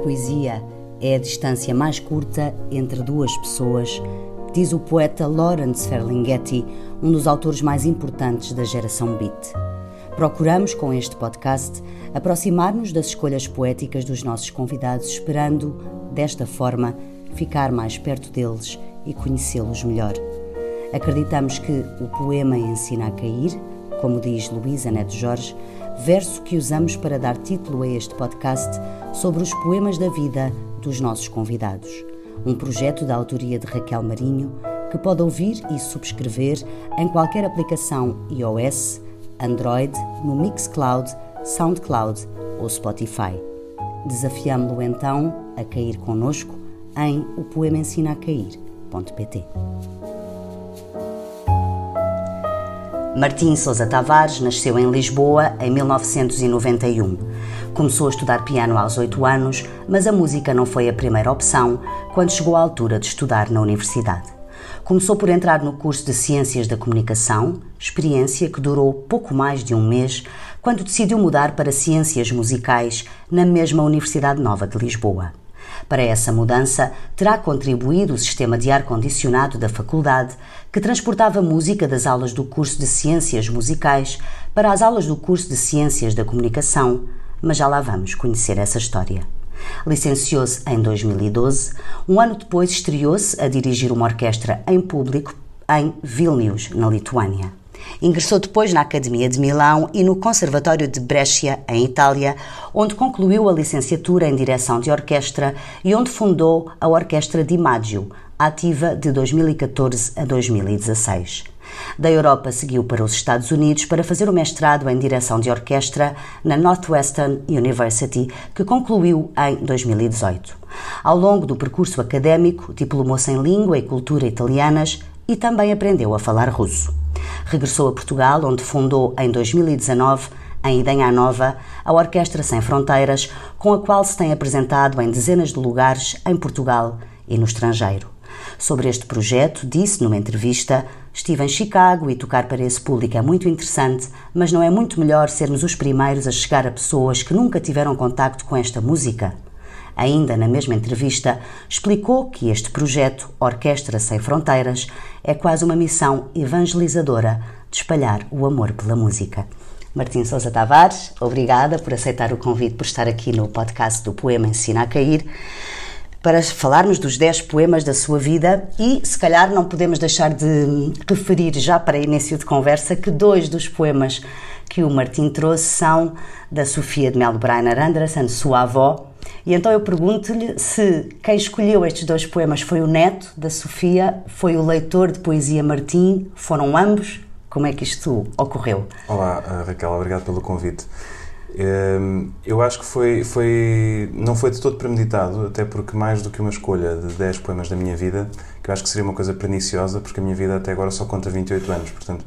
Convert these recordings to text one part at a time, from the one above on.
poesia é a distância mais curta entre duas pessoas, diz o poeta Lawrence Ferlinghetti, um dos autores mais importantes da geração Beat. Procuramos, com este podcast, aproximar-nos das escolhas poéticas dos nossos convidados, esperando, desta forma, ficar mais perto deles e conhecê-los melhor. Acreditamos que o poema ensina a cair, como diz Luísa Neto Jorge, verso que usamos para dar título a este podcast sobre os poemas da vida dos nossos convidados. Um projeto da autoria de Raquel Marinho, que pode ouvir e subscrever em qualquer aplicação iOS, Android, no Mixcloud, Soundcloud ou Spotify. Desafiamo-lo então a cair connosco em opoemaensinacair.pt. Martim Sousa Tavares nasceu em Lisboa em 1991. Começou a estudar piano aos 8 anos, mas a música não foi a primeira opção quando chegou à altura de estudar na universidade. Começou por entrar no curso de Ciências da Comunicação, experiência que durou pouco mais de um mês, quando decidiu mudar para Ciências Musicais na mesma Universidade Nova de Lisboa. Para essa mudança, terá contribuído o sistema de ar-condicionado da faculdade, que transportava música das aulas do curso de Ciências Musicais para as aulas do curso de Ciências da Comunicação, mas já lá vamos conhecer essa história. Licenciou-se em 2012, um ano depois estreou-se a dirigir uma orquestra em público em Vilnius, na Lituânia. Ingressou depois na Academia de Milão e no Conservatório de Brescia, em Itália, onde concluiu a licenciatura em direção de orquestra e onde fundou a Orquestra Di Maggio, ativa de 2014 a 2016. Da Europa seguiu para os Estados Unidos para fazer o mestrado em direção de orquestra na Northwestern University, que concluiu em 2018. Ao longo do percurso académico, diplomou-se em Língua e Cultura italianas e também aprendeu a falar russo. Regressou a Portugal, onde fundou em 2019, em Idenha Nova, a Orquestra Sem Fronteiras, com a qual se tem apresentado em dezenas de lugares em Portugal e no estrangeiro. Sobre este projeto, disse numa entrevista: estive em Chicago e tocar para esse público é muito interessante, mas não é muito melhor sermos os primeiros a chegar a pessoas que nunca tiveram contacto com esta música? Ainda na mesma entrevista, explicou que este projeto, Orquestra Sem Fronteiras, é quase uma missão evangelizadora de espalhar o amor pela música. Martim Sousa Tavares, obrigada por aceitar o convite, por estar aqui no podcast do Poema Ensina a Cair, para falarmos dos 10 poemas da sua vida e, se calhar, não podemos deixar de referir já para início de conversa que 2 dos poemas que o Martim trouxe são da Sofia de Melo Breiner Andersen, sua avó. E então eu pergunto-lhe se quem escolheu estes 2 poemas foi o neto da Sofia, foi o leitor de poesia Martim, foram ambos? Como é que isto ocorreu? Olá, Raquel, obrigado pelo convite. Eu acho que não foi de todo premeditado, até porque mais do que uma escolha de 10 poemas da minha vida, que eu acho que seria uma coisa perniciosa, porque a minha vida até agora só conta 28 anos, portanto,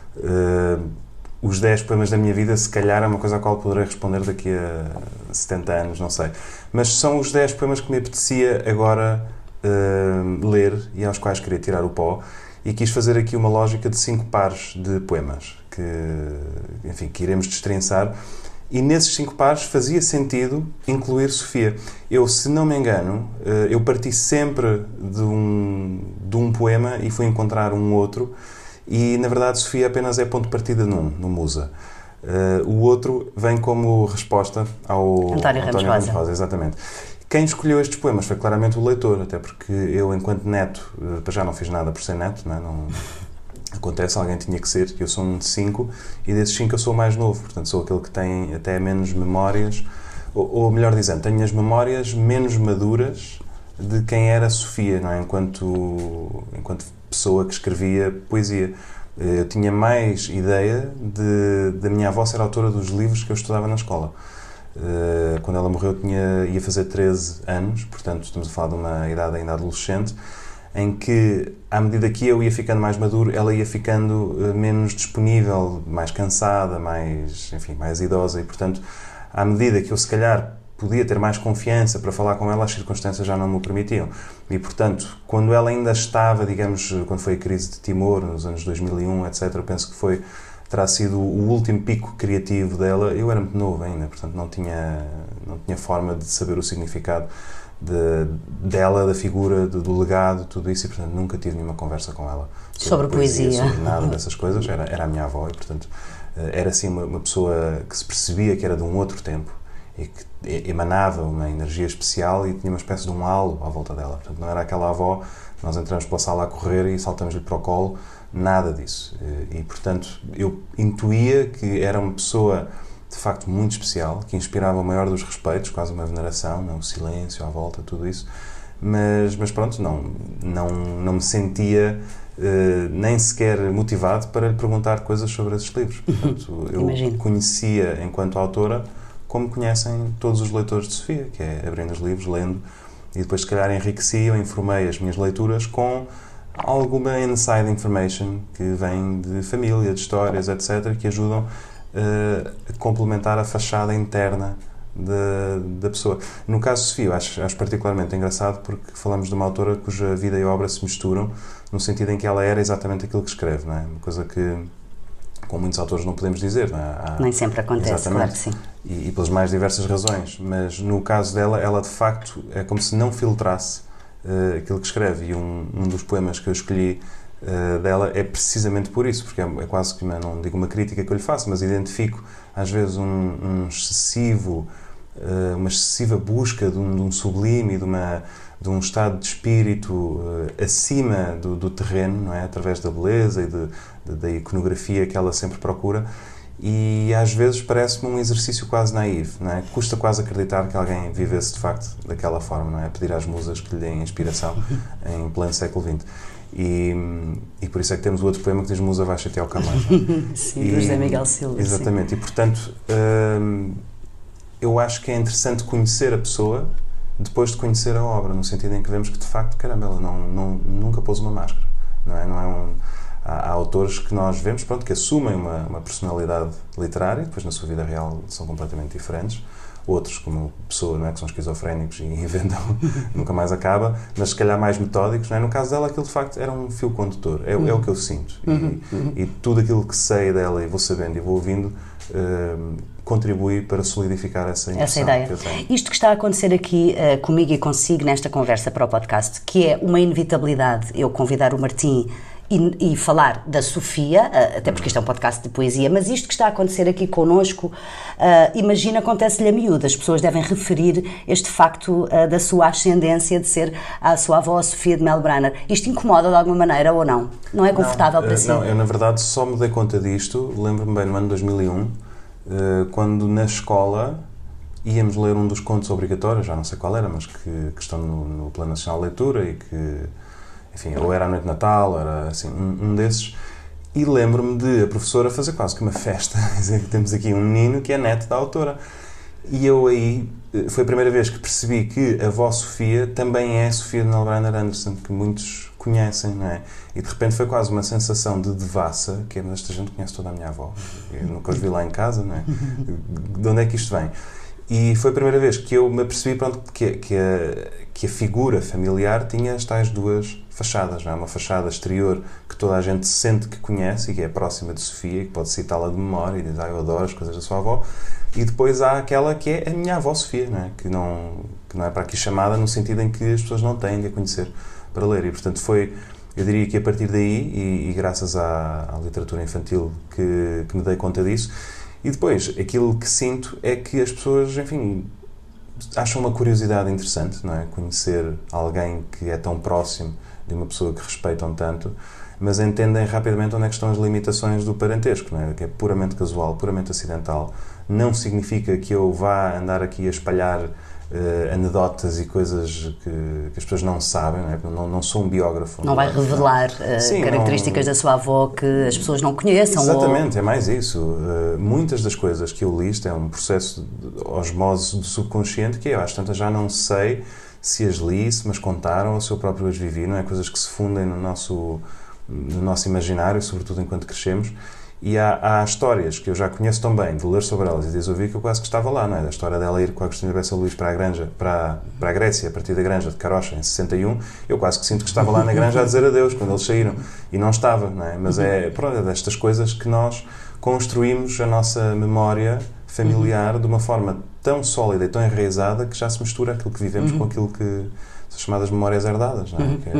os 10 poemas da minha vida, se calhar, é uma coisa à qual poderei responder daqui a 70 anos, não sei. Mas são os 10 poemas que me apetecia agora ler e aos quais queria tirar o pó, e quis fazer aqui uma lógica de 5 pares de poemas que iremos destrinçar. E nesses 5 pares fazia sentido incluir Sofia. Eu, se não me engano, eu parti sempre de um poema e fui encontrar um outro, e na verdade Sofia apenas é ponto de partida no Musa. O outro vem como resposta ao António Ramos Rosa. Exatamente. Quem escolheu estes poemas foi claramente o leitor, até porque eu, enquanto neto, já não fiz nada por ser neto, não é? Acontece, alguém tinha que ser, eu sou um de 5, e desses 5 eu sou o mais novo, portanto sou aquele que tem até menos memórias, ou melhor dizendo, tenho as memórias menos maduras de quem era Sofia, não é? Enquanto pessoa que escrevia poesia. Eu tinha mais ideia da minha avó ser autora dos livros que eu estudava na escola. Quando ela morreu ia fazer 13 anos, portanto estamos a falar de uma idade ainda adolescente, em que, à medida que eu ia ficando mais maduro, ela ia ficando menos disponível, mais cansada, mais idosa, e portanto, à medida que eu se calhar podia ter mais confiança para falar com ela, as circunstâncias já não me o permitiam. E portanto, quando ela ainda estava, digamos, quando foi a crise de Timor, nos anos 2001, etc., eu penso que foi terá sido o último pico criativo dela. Eu era muito novo ainda, portanto não tinha forma de saber o significado dela, da figura, do legado, tudo isso, e portanto nunca tive nenhuma conversa com ela sobre poesia, sobre nada dessas coisas. Era a minha avó e portanto era assim uma pessoa que se percebia que era de um outro tempo e que emanava uma energia especial e tinha uma espécie de um halo à volta dela. Portanto não era aquela avó, nós entramos pela sala a correr e saltamos-lhe para o colo, nada disso. E portanto eu intuía que era uma pessoa de facto muito especial, que inspirava o maior dos respeitos, quase uma veneração, não? O silêncio à volta, tudo isso, mas pronto, não me sentia nem sequer motivado para lhe perguntar coisas sobre esses livros. Portanto, eu conhecia enquanto autora como conhecem todos os leitores de Sofia, que é abrindo os livros, lendo, e depois se calhar enriqueci ou informei as minhas leituras com alguma inside information que vem de família, de histórias, etc., que ajudam a complementar a fachada interna da pessoa. No caso de Sofia, acho particularmente engraçado porque falamos de uma autora cuja vida e obra se misturam, no sentido em que ela era exatamente aquilo que escreve, não é? Uma coisa que com muitos autores não podemos dizer, não é? Nem sempre acontece, exatamente. Claro que sim. E pelas mais diversas razões, mas no caso dela, ela de facto é como se não filtrasse aquilo que escreve, e um dos poemas que eu escolhi dela é precisamente por isso, porque é quase que não digo uma crítica que eu lhe faço, mas identifico às vezes uma excessiva busca de um sublime, de um estado de espírito acima do terreno, não é? Através da beleza e da iconografia que ela sempre procura, e às vezes parece-me um exercício quase naíve, não é? Custa quase acreditar que alguém vivesse de facto daquela forma, não é? Pedir às musas que lhe deem inspiração em pleno século XX. E por isso é que temos o outro poema que diz Musa vai chatear o Camões. Sim, do José Miguel Silva. Exatamente, sim. E portanto eu acho que é interessante conhecer a pessoa depois de conhecer a obra, no sentido em que vemos que de facto, caramba, ela nunca pôs uma máscara, não é? Há autores que nós vemos, pronto, que assumem uma personalidade literária, depois na sua vida real são completamente diferentes. Outros, como Pessoa, não é? Que são esquizofrénicos e inventam, nunca mais acaba, mas se calhar mais metódicos, não é? No caso dela, aquilo de facto era um fio condutor, é o que eu sinto. E tudo aquilo que sei dela e vou sabendo e vou ouvindo contribui para solidificar essa impressão. Essa ideia. Que eu tenho. Isto que está a acontecer aqui comigo e consigo nesta conversa para o podcast, que é uma inevitabilidade, eu convidar o Martim e falar da Sofia, até porque isto é um podcast de poesia, mas isto que está a acontecer aqui connosco, imagina, acontece-lhe a miúdo. As pessoas devem referir este facto da sua ascendência de ser a sua avó, a Sofia de Melbrenner. Isto incomoda de alguma maneira ou não? Não é confortável para si? Não, eu na verdade só me dei conta disto, lembro-me bem, no ano 2001, quando na escola íamos ler um dos contos obrigatórios, já não sei qual era, mas que estão no Plano Nacional de Leitura e que, enfim, ou era a Noite de Natal, era assim, um desses, e lembro-me de a professora fazer quase que uma festa, dizer que temos aqui um menino que é neto da autora. E eu aí, foi a primeira vez que percebi que a avó Sofia também é Sofia de Melbrenner Anderson, que muitos conhecem, não é? E de repente foi quase uma sensação de devassa, que é, mas esta gente conhece toda a minha avó, eu nunca os vi lá em casa, não é? De onde é que isto vem? E foi a primeira vez que eu me apercebi, pronto, que a figura familiar tinha as tais duas fachadas, não é? Uma fachada exterior que toda a gente sente que conhece e que é próxima de Sofia, que pode citá-la de memória e diz, eu adoro as coisas da sua avó. E depois há aquela que é a minha avó Sofia, não é? Que não é para aqui chamada no sentido em que as pessoas não têm de a conhecer para ler. E, portanto, foi, eu diria que a partir daí, e graças à literatura infantil que me dei conta disso. E depois, aquilo que sinto é que as pessoas, enfim, acham uma curiosidade interessante, não é? Conhecer alguém que é tão próximo de uma pessoa que respeitam tanto, mas entendem rapidamente onde é que estão as limitações do parentesco, não é? Que é puramente casual, puramente acidental. Não significa que eu vá andar aqui a espalhar anedotas e coisas que as pessoas não sabem, não é? Não sou um biógrafo. Não vai revelar características da sua avó que as pessoas não conheçam. Exatamente, é mais isso. Muitas das coisas que eu li, isto é um processo de osmose do subconsciente que eu às tantas já não sei se as li, se me as contaram ou se eu próprio as vivi, não é? Coisas que se fundem no nosso imaginário, sobretudo enquanto crescemos. E há histórias que eu já conheço tão bem, de ler sobre elas e de as ouvir, que eu quase que estava lá, não é? Da história dela ir com a Agostina Bessa Luís para a Granja, para a Grécia, a partir da Granja de Carocha, em 61, eu quase que sinto que estava lá na Granja a dizer adeus, quando eles saíram. E não estava, não é? Mas pronto, é destas coisas que nós construímos a nossa memória familiar de uma forma tão sólida e tão enraizada que já se mistura aquilo que vivemos com aquilo que são chamadas memórias herdadas, não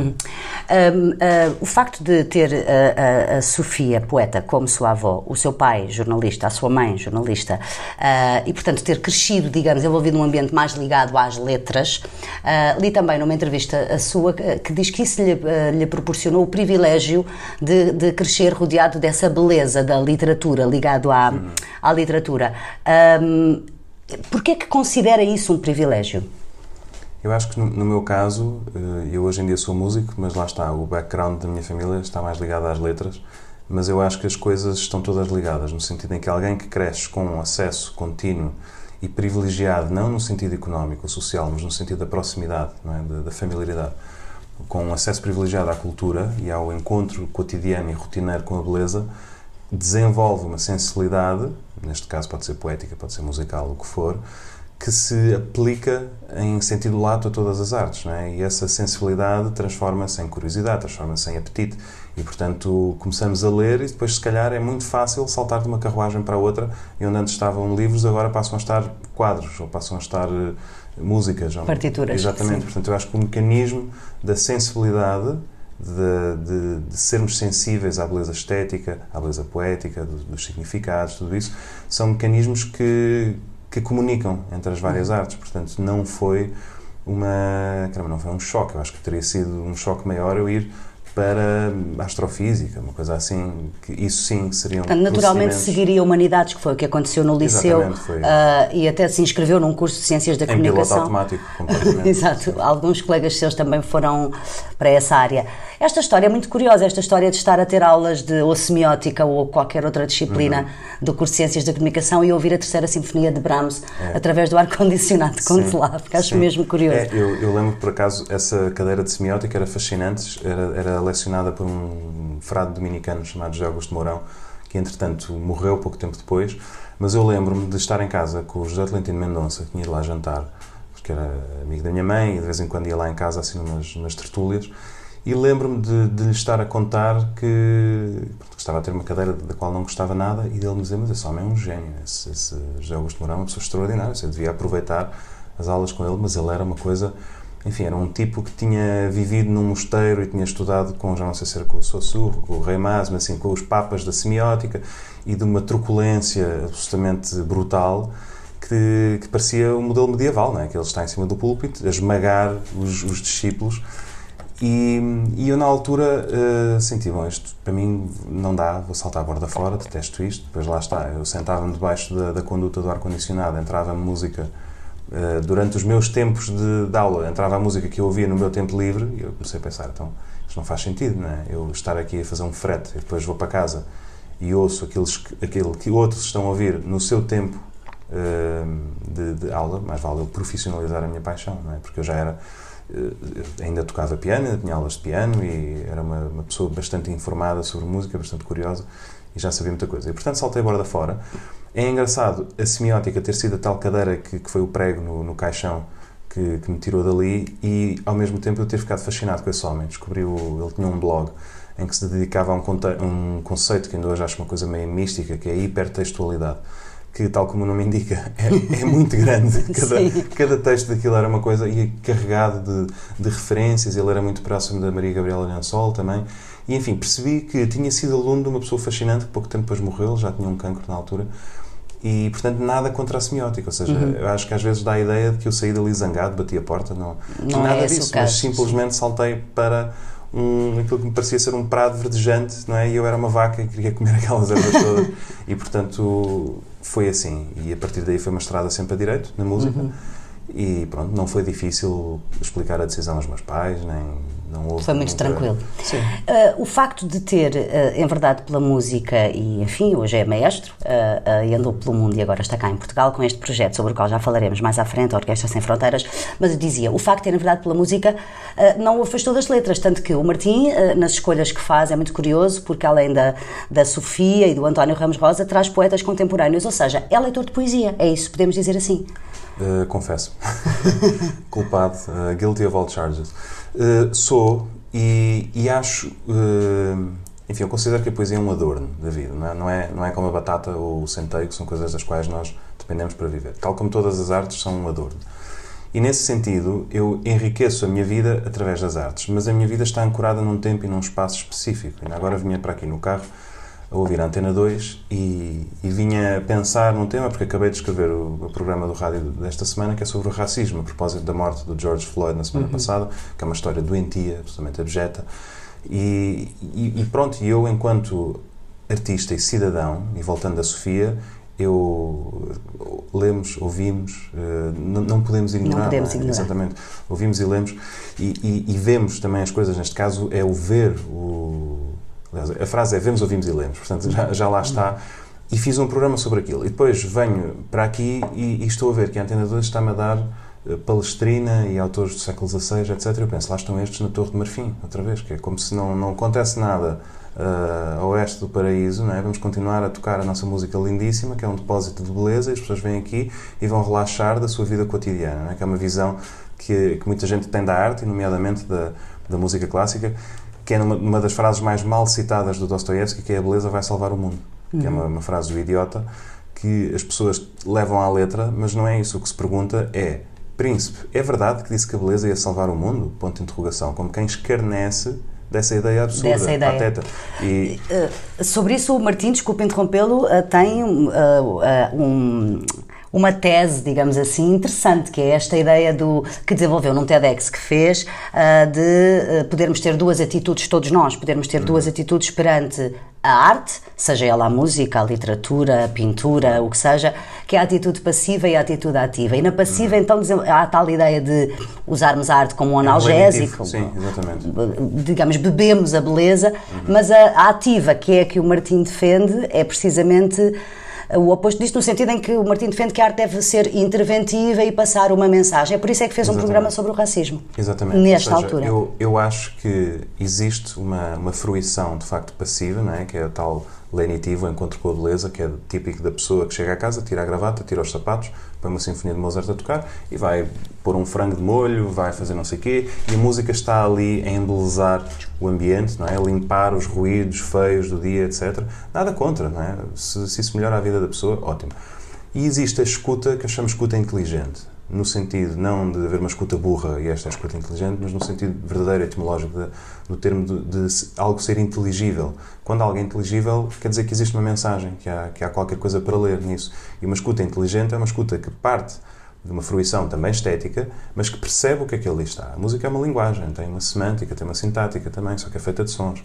é? O facto de ter a Sofia, poeta, como sua avó, o seu pai, jornalista, a sua mãe, jornalista, e, portanto, ter crescido, digamos, envolvido num ambiente mais ligado às letras, li também numa entrevista a sua que diz que isso lhe proporcionou o privilégio de crescer rodeado dessa beleza da literatura, ligado à literatura. Porquê é que considera isso um privilégio? Eu acho que no meu caso, eu hoje em dia sou músico, mas lá está, o background da minha família está mais ligado às letras, mas eu acho que as coisas estão todas ligadas, no sentido em que alguém que cresce com um acesso contínuo e privilegiado, não no sentido económico ou social, mas no sentido da proximidade, não é? Da familiaridade, com um acesso privilegiado à cultura e ao encontro cotidiano e rotineiro com a beleza, desenvolve uma sensibilidade, neste caso pode ser poética, pode ser musical, o que for, que se aplica em sentido lato a todas as artes, não é? E essa sensibilidade transforma-se em curiosidade, transforma-se em apetite e, portanto, começamos a ler e depois, se calhar, é muito fácil saltar de uma carruagem para a outra e onde antes estavam livros, agora passam a estar quadros ou passam a estar músicas. Partituras. Exatamente. Sim. Portanto, eu acho que o mecanismo da sensibilidade, de sermos sensíveis à beleza estética, à beleza poética, dos significados, tudo isso, são mecanismos que comunicam entre as várias artes, portanto não foi não foi um choque, eu acho que teria sido um choque maior eu ir para a astrofísica, uma coisa assim, que isso sim seriam naturalmente seguiria humanidades, que foi o que aconteceu no liceu. E até se inscreveu num curso de Ciências da Comunicação. Em piloto automático, completamente. Exato, alguns colegas seus também foram para essa área. Esta história é muito curiosa, esta história de estar a ter aulas de ou semiótica ou qualquer outra disciplina do curso de Ciências da Comunicação e ouvir a Terceira Sinfonia de Brahms através do ar-condicionado de Conte-lá, porque acho mesmo curioso. Eu lembro, por acaso, essa cadeira de semiótica era fascinante, era lecionada por um frade dominicano chamado José Augusto Mourão, que entretanto morreu pouco tempo depois, mas eu lembro-me de estar em casa com o José Tolentino Mendonça, que tinha ido lá jantar, porque era amigo da minha mãe e de vez em quando ia lá em casa assim umas tertúlias, e lembro-me de lhe estar a contar que estava a ter uma cadeira da qual não gostava nada e dele me dizer, mas esse homem é um gênio, esse José Augusto Mourão é uma pessoa extraordinária, eu devia aproveitar as aulas com ele, mas ele era uma coisa... Enfim, era um tipo que tinha vivido num mosteiro e tinha estudado com, já não sei se era com o Saussure, com o Rei Mas, mas assim, com os papas da semiótica e de uma truculência absolutamente brutal que parecia um modelo medieval, não é? Que ele está em cima do púlpito a esmagar os discípulos e eu na altura senti, bom, isto para mim não dá, vou saltar a borda fora, detesto isto, depois lá está, eu sentava-me debaixo da conduta do ar-condicionado, entrava música. Durante os meus tempos de aula entrava a música que eu ouvia no meu tempo livre e eu comecei a pensar, então isto não faz sentido, não é? Eu estar aqui a fazer um frete e depois vou para casa e ouço aquilo que outros estão a ouvir no seu tempo de aula, mais vale eu profissionalizar a minha paixão, não é? Porque eu já era, ainda tocava piano, ainda tinha aulas de piano e era uma pessoa bastante informada sobre música, bastante curiosa e já sabia muita coisa. E portanto saltei a borda fora. É engraçado a semiótica ter sido a tal cadeira que foi o prego no caixão que me tirou dali e, ao mesmo tempo, eu ter ficado fascinado com esse homem. Ele tinha um blog em que se dedicava a um conceito que ainda hoje acho uma coisa meio mística, que é a hipertextualidade, que, tal como o nome indica, é muito grande. Cada texto daquilo era uma coisa e carregado de referências. Ele era muito próximo da Maria Gabriela Lençol também. E, enfim, percebi que tinha sido aluno de uma pessoa fascinante que pouco tempo depois morreu, já tinha um cancro na altura. E, portanto, nada contra a semiótica, ou seja, eu acho que às vezes dá a ideia de que eu saí dali zangado, bati a porta, não nada disso, mas simplesmente saltei para aquilo que me parecia ser um prado verdejante, não é? E eu era uma vaca e queria comer aquelas ervas todas, e portanto foi assim, e a partir daí foi uma estrada sempre a direito, na música, e pronto, não foi difícil explicar a decisão aos meus pais, Não houve, foi muito tranquilo. Sim. O facto de ter, em verdade, pela música, e enfim, hoje é maestro, e andou pelo mundo e agora está cá em Portugal com este projeto, sobre o qual já falaremos mais à frente, a Orquestra Sem Fronteiras, mas eu dizia, o facto de ter, em verdade, pela música, não o afastou das letras, tanto que o Martim, nas escolhas que faz, é muito curioso, porque além da Sofia e do António Ramos Rosa, traz poetas contemporâneos, ou seja, é leitor de poesia, é isso, podemos dizer assim. Confesso. Culpado. Guilty of all charges. Sou e acho... enfim, eu considero que a poesia é um adorno da vida. Não é como a batata ou o centeio, que são coisas das quais nós dependemos para viver. Tal como todas as artes são um adorno. E nesse sentido, eu enriqueço a minha vida através das artes. Mas a minha vida está ancorada num tempo e num espaço específico. Ainda agora vinha para aqui no carro a ouvir a Antena 2 e vinha pensar num tema, porque acabei de escrever o programa do rádio desta semana, que é sobre o racismo, a propósito da morte do George Floyd na semana passada, que é uma história doentia, absolutamente abjeta. E pronto, eu, enquanto artista e cidadão, e voltando da Sofia, lemos, ouvimos, não podemos ignorar. Não podemos ignorar. Exatamente. Ouvimos e lemos e vemos também as coisas, neste caso é o ver, aliás, a frase é vemos, ouvimos e lemos, portanto já lá está. E fiz um programa sobre aquilo. E depois venho para aqui e estou a ver que a Antena 2 está-me a dar Palestrina e autores do século XVI, etc. Eu penso, lá estão estes na Torre de Marfim, outra vez, que é como se não acontece nada a oeste do paraíso, não é? Vamos continuar a tocar a nossa música lindíssima, que é um depósito de beleza, e as pessoas vêm aqui e vão relaxar da sua vida cotidiana, não é? Que é uma visão que muita gente tem da arte, e nomeadamente da música clássica, que é uma das frases mais mal citadas do Dostoiévski, que é a beleza vai salvar o mundo. Que é uma frase do idiota que as pessoas levam à letra, mas não é isso. O que se pergunta é: Príncipe, é verdade que disse que a beleza ia salvar o mundo? Ponto de interrogação. Como quem escarnece dessa ideia absurda, dessa ideia. pateta. Sobre isso, o Martim, desculpe interrompê-lo, tem uma tese, digamos assim, interessante, que é esta ideia que desenvolveu num TEDx que fez, de podermos ter duas atitudes, todos nós, podermos ter duas atitudes perante a arte, seja ela a música, a literatura, a pintura, o que seja, que é a atitude passiva e a atitude ativa. E na passiva, então, há a tal ideia de usarmos a arte como um analgésico. Sim, exatamente. Digamos, bebemos a beleza, mas a ativa, que é a que o Martim defende, é precisamente o oposto disto, no sentido em que o Martim defende que a arte deve ser interventiva e passar uma mensagem. É por isso é que fez um programa sobre o racismo. Exatamente. Nesta altura. Eu acho que existe uma fruição, de facto, passiva, não é? Que é a tal lenitivo, o encontro com a beleza, que é típico da pessoa que chega a casa, tira a gravata, tira os sapatos, põe uma sinfonia de Mozart a tocar e vai pôr um frango de molho, vai fazer não sei o quê, e a música está ali a embelezar o ambiente, não é? A limpar os ruídos feios do dia, etc. Nada contra, não é? Se isso melhora a vida da pessoa, ótimo. E existe a escuta que achamos escuta inteligente, no sentido não de haver uma escuta burra e esta é a escuta inteligente, mas no sentido verdadeiro, etimológico, do termo de algo ser inteligível. Quando algo é inteligível, quer dizer que existe uma mensagem, que há qualquer coisa para ler nisso. E uma escuta inteligente é uma escuta que parte de uma fruição também estética, mas que percebe o que é que ali está. A música é uma linguagem, tem uma semântica, tem uma sintática também, só que é feita de sons.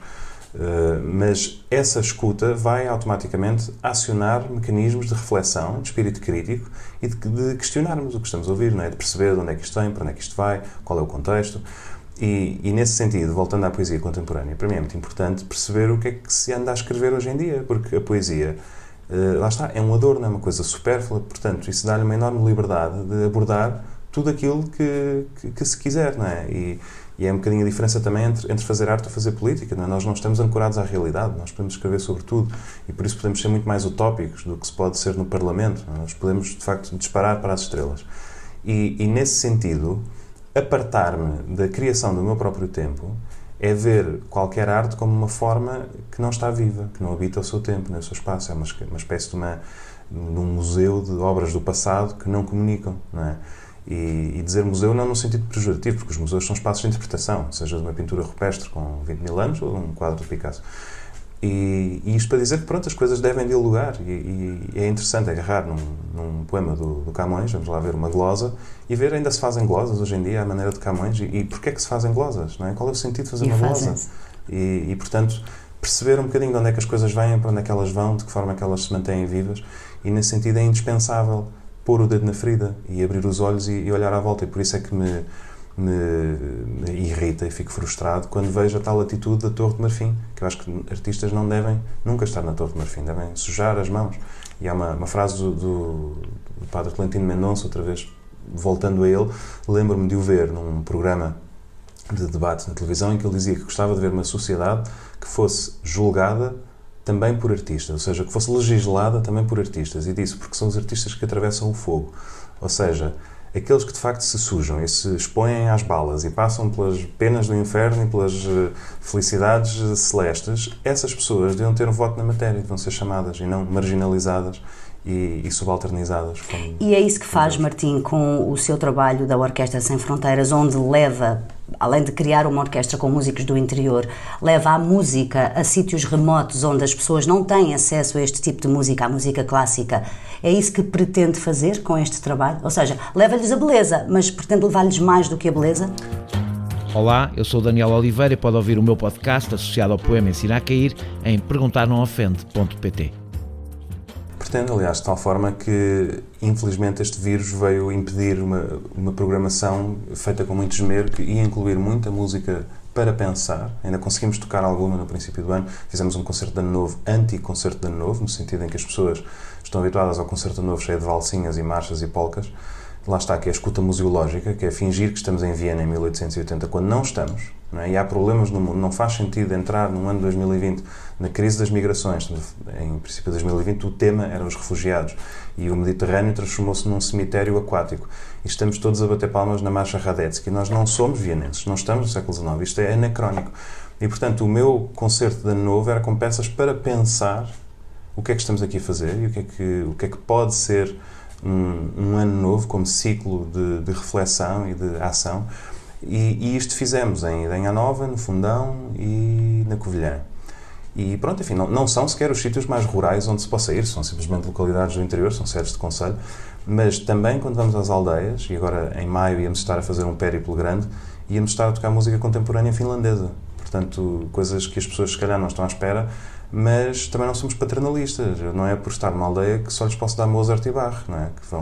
Mas essa escuta vai automaticamente acionar mecanismos de reflexão, de espírito crítico e de questionarmos o que estamos a ouvir, não é? De perceber de onde é que isto vem, para onde é que isto vai, qual é o contexto. E nesse sentido, voltando à poesia contemporânea, para mim é muito importante perceber o que é que se anda a escrever hoje em dia, porque a poesia, lá está, é um adorno, é uma coisa supérflua, portanto, isso dá-lhe uma enorme liberdade de abordar tudo aquilo que se quiser, não é? E é um bocadinho a diferença também entre fazer arte ou fazer política, não é? Nós não estamos ancorados à realidade, nós podemos escrever sobre tudo e por isso podemos ser muito mais utópicos do que se pode ser no Parlamento, não é? Nós podemos, de facto, disparar para as estrelas. E nesse sentido, apartar-me da criação do meu próprio tempo é ver qualquer arte como uma forma que não está viva, que não habita o seu tempo, nem o seu espaço. É uma espécie de um museu de obras do passado que não comunicam, não é? E dizer museu não no sentido pejorativo, porque os museus são espaços de interpretação, seja de uma pintura rupestre com 20 mil anos ou de um quadro de Picasso. E isto para dizer que, pronto, as coisas devem dialogar e é interessante agarrar num poema do Camões, vamos lá ver uma glosa, e ver ainda se fazem glosas hoje em dia à maneira de Camões e porquê é que se fazem glosas, não é? Qual é o sentido de fazer uma glosa? E, portanto, perceber um bocadinho de onde é que as coisas vêm, para onde é que elas vão, de que forma é que elas se mantêm vivas, e nesse sentido é indispensável pôr o dedo na ferida e abrir os olhos e olhar à volta, e por isso é que me me irrita e fico frustrado quando vejo a tal atitude da Torre de Marfim, que eu acho que artistas não devem nunca estar na Torre de Marfim, devem sujar as mãos. E há uma frase do padre Tolentino Mendonça, outra vez voltando a ele, lembro-me de o ver num programa de debate na televisão em que ele dizia que gostava de ver uma sociedade que fosse julgada também por artistas, ou seja, que fosse legislada também por artistas, e disse porque são os artistas que atravessam o fogo, ou seja, aqueles que de facto se sujam e se expõem às balas e passam pelas penas do inferno e pelas felicidades celestes, essas pessoas deviam ter um voto na matéria, deviam ser chamadas e não marginalizadas e subalternizadas. E é isso que faz, Martim, com o seu trabalho da Orquestra Sem Fronteiras, onde leva, além de criar uma orquestra com músicos do interior, leva a música a sítios remotos onde as pessoas não têm acesso a este tipo de música, a música clássica. É isso que pretende fazer com este trabalho? Ou seja, leva-lhes a beleza, mas pretende levar-lhes mais do que a beleza? Olá, eu sou o Daniel Oliveira e pode ouvir o meu podcast associado ao poema Ensina a Cair em perguntarnãoofende.pt. Pretendo, aliás, de tal forma que, infelizmente, este vírus veio impedir uma programação feita com muito esmero, que ia incluir muita música para pensar. Ainda conseguimos tocar alguma no princípio do ano. Fizemos um concerto de Ano Novo, anti-concerto de Ano Novo, no sentido em que as pessoas estão habituadas ao concerto de Ano Novo cheio de valsinhas e marchas e polcas. Lá está, que é a escuta museológica, que é fingir que estamos em Viena em 1880, quando não estamos, não é? E há problemas no mundo. Não faz sentido entrar no ano de 2020 na crise das migrações. Em princípio de 2020 o tema era os refugiados e o Mediterrâneo transformou-se num cemitério aquático. E estamos todos a bater palmas na Marcha Radetzky. Nós não somos vienenses, não estamos no século XIX. Isto é anacrónico. E, portanto, o meu concerto de Ano Novo era com peças para pensar o que é que estamos aqui a fazer e o que é que pode ser um ano novo como ciclo de reflexão e de ação, e isto fizemos em Idenha Nova, no Fundão e na Covilhã. E pronto, enfim, não são sequer os sítios mais rurais onde se possa ir, são simplesmente localidades do interior, são sedes de concelho, mas também quando vamos às aldeias, e agora em maio íamos estar a fazer um périplo grande, íamos estar a tocar música contemporânea finlandesa, portanto, coisas que as pessoas se calhar não estão à espera, mas também não somos paternalistas. Não é por estar numa aldeia que só lhes posso dar Mozart e Bach, não é? Que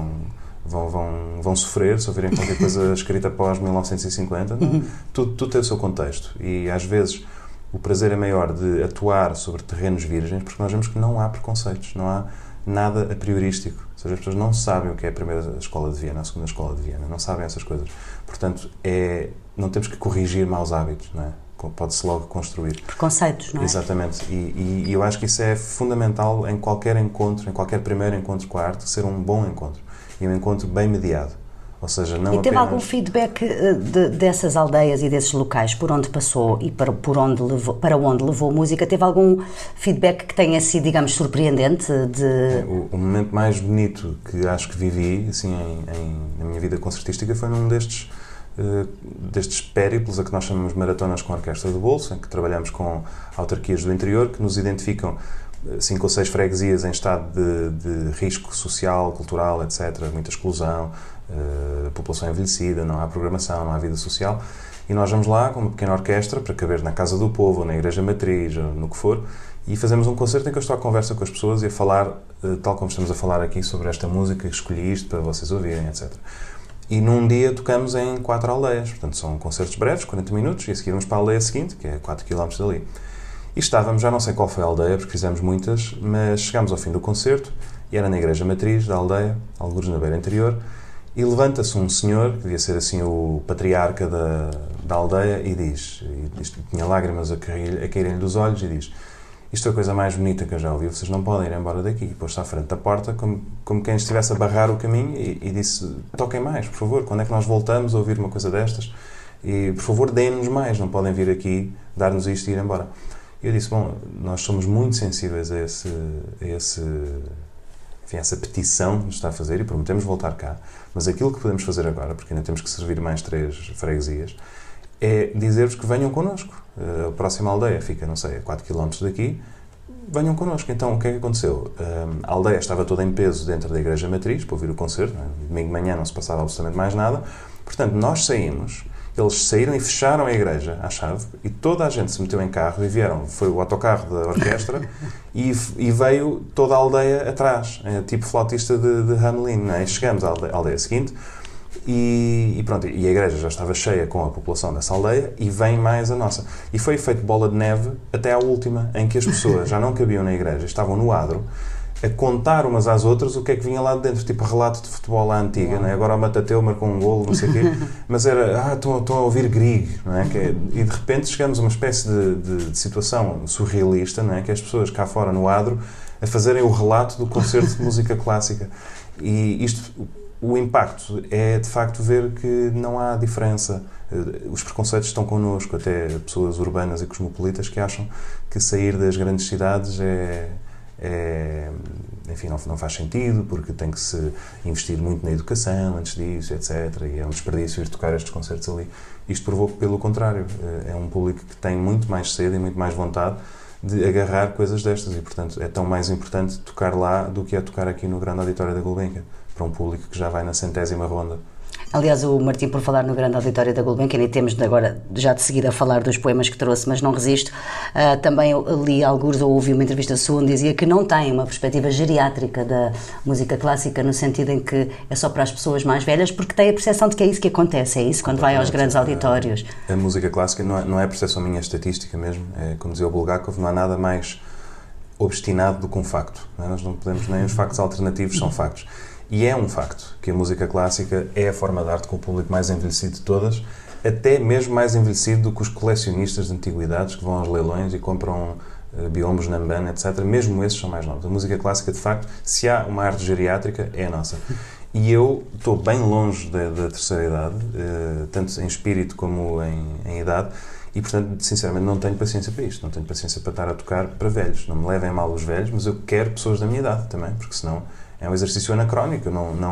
vão sofrer se ouvirem qualquer coisa escrita após 1950. Tudo tem o seu contexto e às vezes o prazer é maior de atuar sobre terrenos virgens porque nós vemos que não há preconceitos, não há nada a priorístico. Ou seja, as pessoas não sabem o que é a primeira escola de Viena, a segunda escola de Viena, não sabem essas coisas. Portanto, não temos que corrigir maus hábitos, não é? Pode-se logo construir. Preconceitos, não é? Exatamente. E eu acho que isso é fundamental em qualquer encontro, em qualquer primeiro encontro com a arte, ser um bom encontro. E um encontro bem mediado. Ou seja, não E teve apenas... algum feedback dessas aldeias e desses locais por onde passou e para onde levou música? Teve algum feedback que tenha sido, digamos, surpreendente? O momento mais bonito que acho que vivi assim, na minha vida concertística foi num destes périplos a que nós chamamos maratonas com a Orquestra do Bolso, em que trabalhamos com autarquias do interior que nos identificam 5 ou 6 freguesias em estado de risco social, cultural, etc., muita exclusão, população envelhecida, não há programação, não há vida social, e nós vamos lá com uma pequena orquestra para caber na Casa do Povo, ou na Igreja Matriz, ou no que for, e fazemos um concerto em que eu estou à conversa com as pessoas e a falar, tal como estamos a falar aqui, sobre esta música, escolhi isto para vocês ouvirem, etc. E num dia tocamos em 4 aldeias, portanto são concertos breves, 40 minutos, e a seguir vamos para a aldeia seguinte, que é 4 km dali. E estávamos, já não sei qual foi a aldeia, porque fizemos muitas, mas chegámos ao fim do concerto, e era na Igreja Matriz da aldeia, algures na beira interior, e levanta-se um senhor, que devia ser assim o patriarca da aldeia, e diz, tinha lágrimas a caírem-lhe dos olhos, e diz: isto é a coisa mais bonita que eu já ouvi, vocês não podem ir embora daqui. E pôs-se à frente da porta, como quem estivesse a barrar o caminho, e disse: toquem mais, por favor, quando é que nós voltamos a ouvir uma coisa destas? E, por favor, deem-nos mais, não podem vir aqui dar-nos isto e ir embora. E eu disse: bom, nós somos muito sensíveis a essa petição que nos está a fazer e prometemos voltar cá, mas aquilo que podemos fazer agora, porque ainda temos que servir mais 3 freguesias, é dizer-vos que venham connosco. A próxima aldeia fica, não sei, a 4 km daqui, venham connosco. Então, o que é que aconteceu? A aldeia estava toda em peso dentro da Igreja Matriz, para ouvir o concerto, não é? Domingo de manhã não se passava absolutamente mais nada, portanto, nós saímos, eles saíram e fecharam a igreja à chave, e toda a gente se meteu em carro e vieram, foi o autocarro da orquestra, e veio toda a aldeia atrás, tipo flautista de Hamelin, não é? E chegamos à aldeia seguinte, E pronto, e a igreja já estava cheia com a população dessa aldeia e vem mais a nossa. E foi feito bola de neve até à última, em que as pessoas já não cabiam na igreja, estavam no adro, a contar umas às outras o que é que vinha lá de dentro, tipo relato de futebol à antiga, não é? Agora o Matateu marcou um golo, não sei o quê, mas era, estão a ouvir Grieg, não é? E de repente chegamos a uma espécie de situação surrealista, não é? Que as pessoas cá fora no adro a fazerem o relato do concerto de música clássica. E isto, o impacto é de facto ver que não há diferença. Os preconceitos estão connosco, até pessoas urbanas e cosmopolitas que acham que sair das grandes cidades enfim, não faz sentido, porque tem que se investir muito na educação antes disso, etc. E é um desperdício ir tocar estes concertos ali. Isto provou que, pelo contrário, é um público que tem muito mais sede e muito mais vontade de agarrar coisas destas e, portanto, é tão mais importante tocar lá do que é tocar aqui no grande auditório da Gulbenkian, para um público que já vai na 100ª ronda. Aliás, o Martim, por falar no grande auditório da Gulbenkian, e temos de agora, já de seguida, a falar dos poemas que trouxe, mas não resisto, também li alguns, ou ouvi uma entrevista sua onde dizia que não tem uma perspectiva geriátrica da música clássica, no sentido em que é só para as pessoas mais velhas, porque tem a percepção de que é isso que acontece, é isso, quando vai aos grandes auditórios. A música clássica não é percepção minha, estatística mesmo, é, como dizia o Bulgakov, não há nada mais obstinado do que um facto, não é? Nós não podemos, nem os factos alternativos são factos. E é um facto que a música clássica é a forma de arte com o público mais envelhecido de todas, até mesmo mais envelhecido do que os colecionistas de antiguidades que vão aos leilões e compram biombos na Mbana, etc. Mesmo esses são mais novos. A música clássica, de facto, se há uma arte geriátrica, é a nossa. E eu estou bem longe da terceira idade, tanto em espírito como em idade, e, portanto, sinceramente, não tenho paciência para isto. Não tenho paciência para estar a tocar para velhos. Não me levem mal os velhos, mas eu quero pessoas da minha idade também, porque senão é um exercício anacrónico. Eu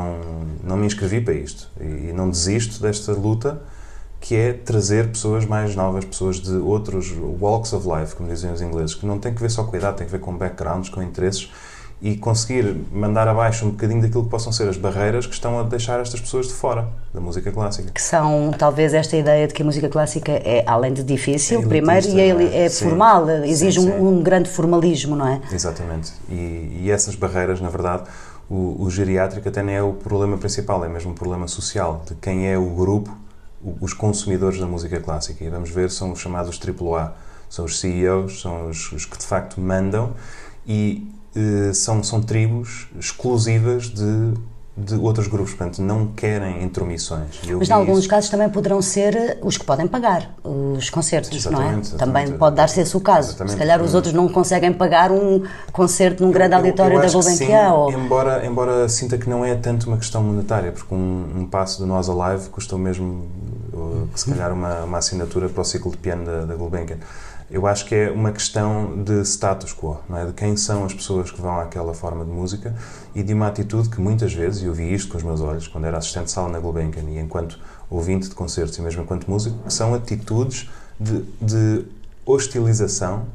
não me inscrevi para isto. E não desisto desta luta, que é trazer pessoas mais novas, pessoas de outros walks of life, como dizem os ingleses, que não tem que ver só com a idade, tem que ver com backgrounds, com interesses, e conseguir mandar abaixo um bocadinho daquilo que possam ser as barreiras que estão a deixar estas pessoas de fora da música clássica. Que são, talvez, esta ideia de que a música clássica é, além de difícil, primeiro, e é formal, exige um grande formalismo, não é? Exatamente. E essas barreiras, na verdade, o geriátrico até nem é o problema principal, é mesmo um problema social, de quem é o grupo, os consumidores da música clássica. E vamos ver, são os chamados AAA, são os CEOs, são os que de facto mandam, e são tribos exclusivas de outros grupos, portanto não querem intromissões. Mas em alguns casos também poderão ser os que podem pagar os concertos, não é? Também pode dar-se esse o caso. Exatamente. Se calhar os outros não conseguem pagar um concerto num grande auditório da Gulbenkian. Embora sinta que não é tanto uma questão monetária, porque um passo do Nós Alive custou mesmo, se calhar, uma assinatura para o ciclo de piano da Gulbenkian. Eu acho que é uma questão de status quo, não é? De quem são as pessoas que vão àquela forma de música e de uma atitude que muitas vezes, e eu vi isto com os meus olhos, quando era assistente de sala na Gulbenkian e enquanto ouvinte de concertos e mesmo enquanto músico, que são atitudes de hostilização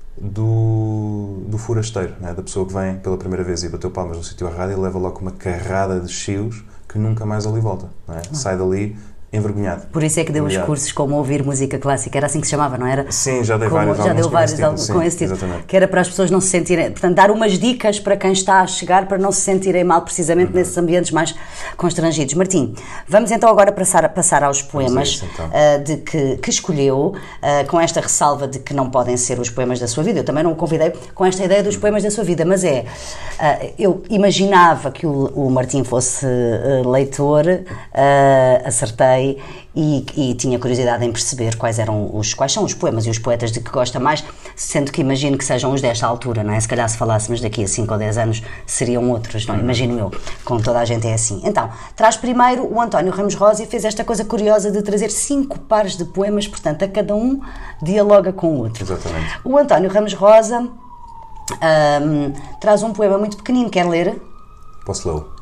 do forasteiro, não é? Da pessoa que vem pela primeira vez e bateu palmas no sítio errado e leva logo uma carrada de chios que nunca mais ali volta, não é? Sai dali envergonhado. Por isso é que deu os cursos como ouvir música clássica, era assim que se chamava, não era? Sim, já dei vários com esse tipo, que era para as pessoas não se sentirem, portanto, dar umas dicas para quem está a chegar para não se sentirem mal precisamente nesses ambientes mais constrangidos. Martim, vamos então agora passar aos poemas que escolheu, com esta ressalva de que não podem ser os poemas da sua vida. Eu também não o convidei com esta ideia dos poemas da sua vida, mas eu imaginava que o Martim fosse leitor, acertei, e tinha curiosidade em perceber quais são os poemas e os poetas de que gosta mais, sendo que imagino que sejam os desta altura, não é? Se calhar se falássemos daqui a 5 ou 10 anos seriam outros, não é? Imagino eu, como toda a gente é assim. Então, traz primeiro o António Ramos Rosa e fez esta coisa curiosa de trazer 5 pares de poemas, portanto, a cada um dialoga com o outro. Exatamente. O António Ramos Rosa traz um poema muito pequenino, quer ler? Posso lê-lo.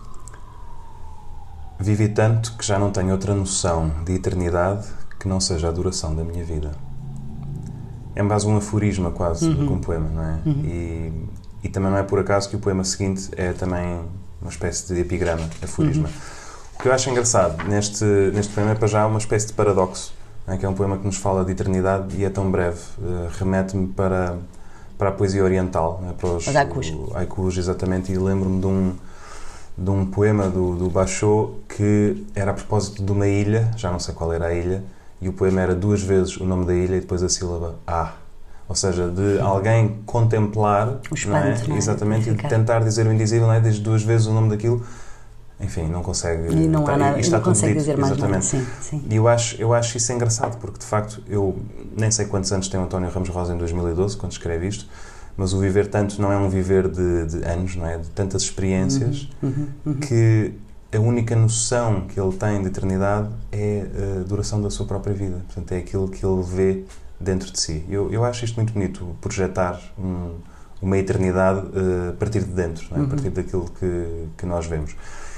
Vivi tanto que já não tenho outra noção de eternidade que não seja a duração da minha vida. É mais um aforisma quase do que um poema, não é? E também não é por acaso que o poema seguinte é também uma espécie de epigrama, aforisma. O que eu acho engraçado neste poema é para já uma espécie de paradoxo, não é? Que é um poema que nos fala de eternidade e é tão breve. Remete-me para a poesia oriental, não é? Para os haikus. Haikus, exatamente, e lembro-me de um poema do Bachot que era a propósito de uma ilha, já não sei qual era a ilha, e o poema era 2 vezes o nome da ilha e depois a sílaba A. Ou seja, de alguém contemplar o espanto, não é? Exatamente, e de tentar dizer o indizível, não é? Diz 2 vezes o nome daquilo, enfim, não consegue... E não há nada, está não consegue dito, dizer mais exatamente. nada. Sim. E eu acho isso engraçado, porque de facto, eu nem sei quantos anos tem o António Ramos Rosa em 2012, quando escreve isto, mas o viver tanto não é um viver de anos, não é? De tantas experiências, que a única noção que ele tem de eternidade é a duração da sua própria vida. Portanto, é aquilo que ele vê dentro de si. Eu acho isto muito bonito, projetar uma eternidade a partir de dentro, não é? A partir daquilo que nós vemos.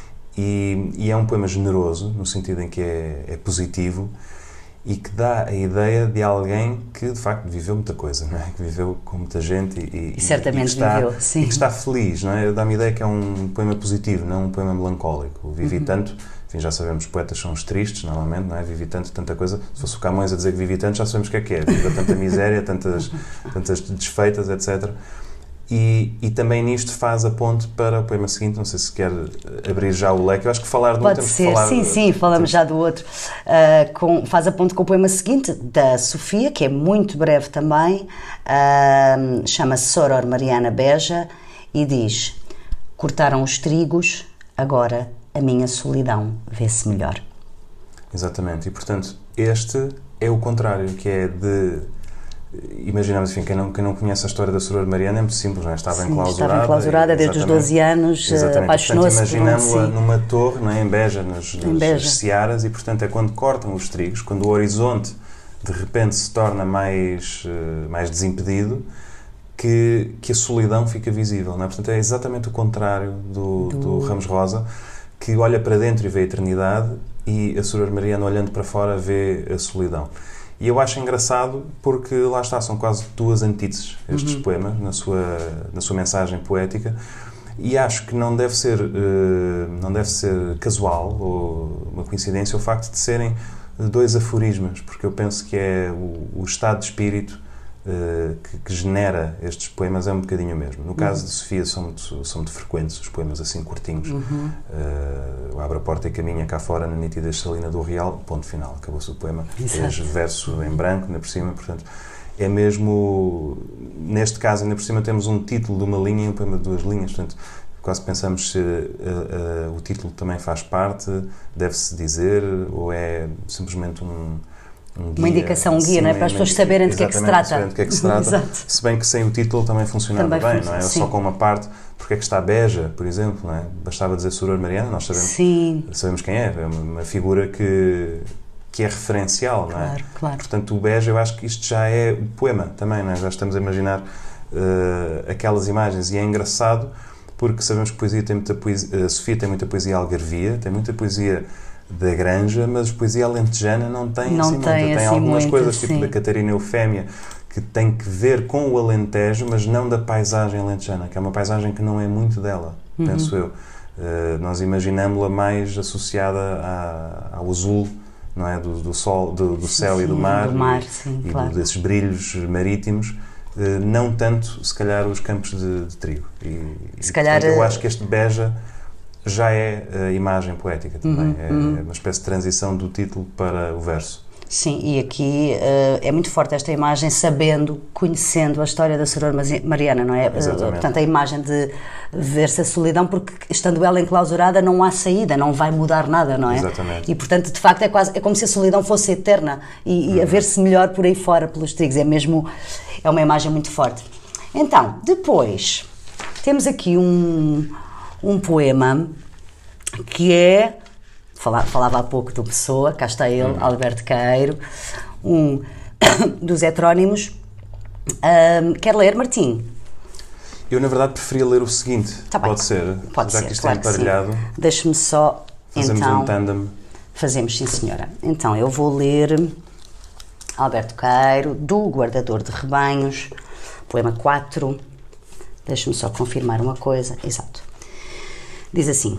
E é um poema generoso, no sentido em que é positivo e que dá a ideia de alguém que, de facto, viveu muita coisa, não é? Que viveu com muita gente e certamente viveu, sim. E que está feliz, não é? Dá-me a ideia que é um poema positivo, não um poema melancólico. Vivi tanto, enfim, já sabemos, poetas são os tristes, normalmente, não é? Vivi tanto, tanta coisa. Se fosse o Camões a dizer que vivi tanto, já sabemos o que é. Viva tanta miséria, tantas desfeitas, etc. E também nisto faz a ponte para o poema seguinte, não sei se quer abrir já o leque, eu acho que falar do outro... Pode ser, sim, falamos já do outro. Faz a ponte com o poema seguinte, da Sofia, que é muito breve também, chama-se Soror Mariana Beja, e diz: cortaram os trigos, agora a minha solidão vê-se melhor. Exatamente, e portanto este é o contrário, que é de... Imaginamos, enfim, quem não conhece a história da Soror Mariana é muito simples, não é? Estava enclausurada desde os 12 anos, apaixonou-se. Portanto, imaginamos-la numa torre, não é? Em Beja, nas searas, e portanto é quando cortam os trigos, quando o horizonte de repente se torna mais desimpedido, que a solidão fica visível, não é? Portanto é exatamente o contrário do Ramos Rosa, que olha para dentro e vê a eternidade, e a Soror Mariana, olhando para fora, vê a solidão. E eu acho engraçado porque, lá está, são quase 2 antíteses estes poemas, na sua mensagem poética, e acho que não deve ser casual ou uma coincidência o facto de serem 2 aforismos, porque eu penso que é o estado de espírito que genera estes poemas é um bocadinho o mesmo. No caso de Sofia são muito frequentes os poemas assim curtinhos. O Abre a Porta e Caminha cá fora na nitidez salina do Real, ponto final, acabou-se o poema. Verso em branco, ainda por cima, portanto é mesmo, neste caso ainda por cima temos um título de uma linha e um poema de 2 linhas, portanto quase pensamos se o título também faz parte, deve-se dizer, ou é simplesmente uma indicação, um guia, não é? Para as pessoas saberem de que é que se trata. Saberem de que é que se trata. Se bem que sem o título também funcionava bem, não é? Só com uma parte, porque é que está Beja, por exemplo, não é? Bastava dizer Soror Mariana, nós sabemos quem é uma figura que é referencial, não é? Claro. Portanto, o Beja, eu acho que isto já é o poema também, não é? Já estamos a imaginar aquelas imagens, e é engraçado porque sabemos que poesia tem muita poesia, a Sofia tem muita poesia algarvia, tem muita poesia da Granja, mas poesia alentejana não tem algumas coisas, tipo da Catarina Eufémia, que tem que ver com o Alentejo, mas não da paisagem alentejana, que é uma paisagem que não é muito dela, penso eu. Nós imaginamos-la mais associada ao azul, não é? Do sol, do céu e do mar, claro. Desses brilhos marítimos, não tanto, se calhar, os campos de trigo. Se calhar, portanto, eu acho que este Beja já é a imagem poética também, é uma espécie de transição do título para o verso. Sim, e aqui é muito forte esta imagem, conhecendo a história da Soror Mariana, não é? Portanto, a imagem de ver-se a solidão, porque estando ela enclausurada não há saída, não vai mudar nada, não é? Exatamente. E, portanto, de facto, é como se a solidão fosse eterna e a ver-se melhor por aí fora, pelos trigos. É uma imagem muito forte. Então, depois, temos aqui um poema que é, falava há pouco do Pessoa, cá está ele, Alberto Queiro, um dos heterónimos. Quer ler, Martim? Eu, na verdade, preferia ler o seguinte. Pode ser, já que isto é emparelhado. Deixe-me só, fazemos um tandem. Fazemos, sim, senhora. Então, eu vou ler Alberto Queiro, do Guardador de Rebanhos, poema 4. Deixe-me só confirmar uma coisa. Exato. Diz assim: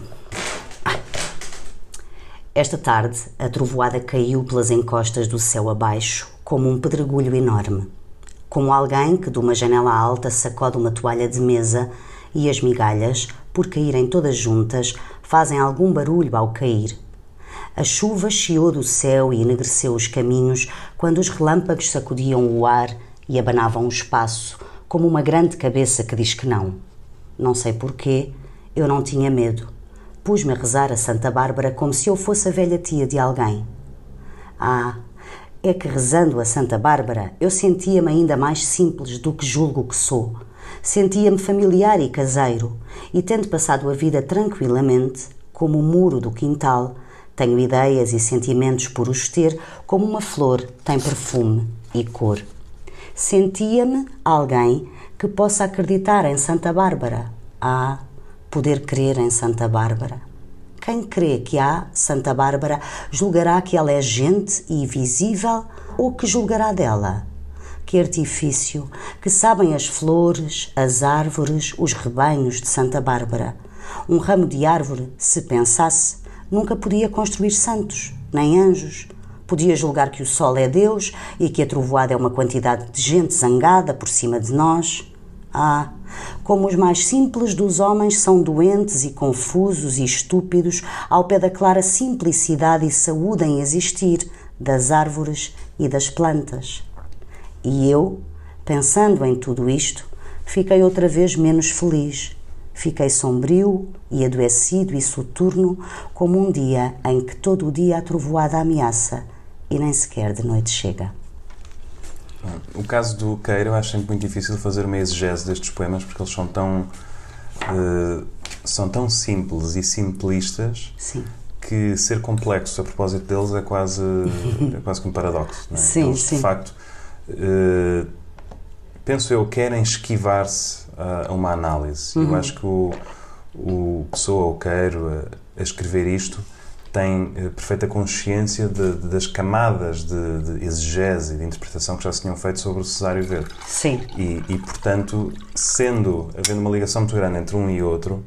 esta tarde a trovoada caiu pelas encostas do céu abaixo, como um pedregulho enorme, como alguém que de uma janela alta sacode uma toalha de mesa e as migalhas, por caírem todas juntas, fazem algum barulho ao cair. A chuva chiou do céu e enegreceu os caminhos quando os relâmpagos sacudiam o ar e abanavam o espaço, como uma grande cabeça que diz que não. Não sei porquê, eu não tinha medo. Pus-me a rezar a Santa Bárbara como se eu fosse a velha tia de alguém. É que rezando a Santa Bárbara eu sentia-me ainda mais simples do que julgo que sou. Sentia-me familiar e caseiro, e tendo passado a vida tranquilamente, como o muro do quintal, tenho ideias e sentimentos por os ter como uma flor tem perfume e cor. Sentia-me alguém que possa acreditar em Santa Bárbara. Poder crer em Santa Bárbara. Quem crê que há Santa Bárbara julgará que ela é gente e visível ou que julgará dela? Que artifício, que sabem as flores, as árvores, os rebanhos de Santa Bárbara. Um ramo de árvore, se pensasse, nunca podia construir santos, nem anjos. Podia julgar que o sol é Deus e que a trovoada é uma quantidade de gente zangada por cima de nós. Como os mais simples dos homens são doentes e confusos e estúpidos ao pé da clara simplicidade e saúde em existir das árvores e das plantas. E eu, pensando em tudo isto, fiquei outra vez menos feliz. Fiquei sombrio e adoecido e soturno como um dia em que todo o dia a trovoada ameaça e nem sequer de noite chega. O caso do Queiro, eu acho sempre muito difícil fazer uma exegese destes poemas porque eles são tão simples e simplistas. Sim. Que ser complexo a propósito deles é quase que um paradoxo. Não é? Sim, eles, de facto, penso eu, querem esquivar-se a uma análise. Eu acho que o Pessoa, o Queiro, a escrever isto, tem perfeita consciência das camadas de exegese e de interpretação que já se tinham feito sobre o Cesário Verde. Sim. E portanto, havendo uma ligação muito grande entre um e outro,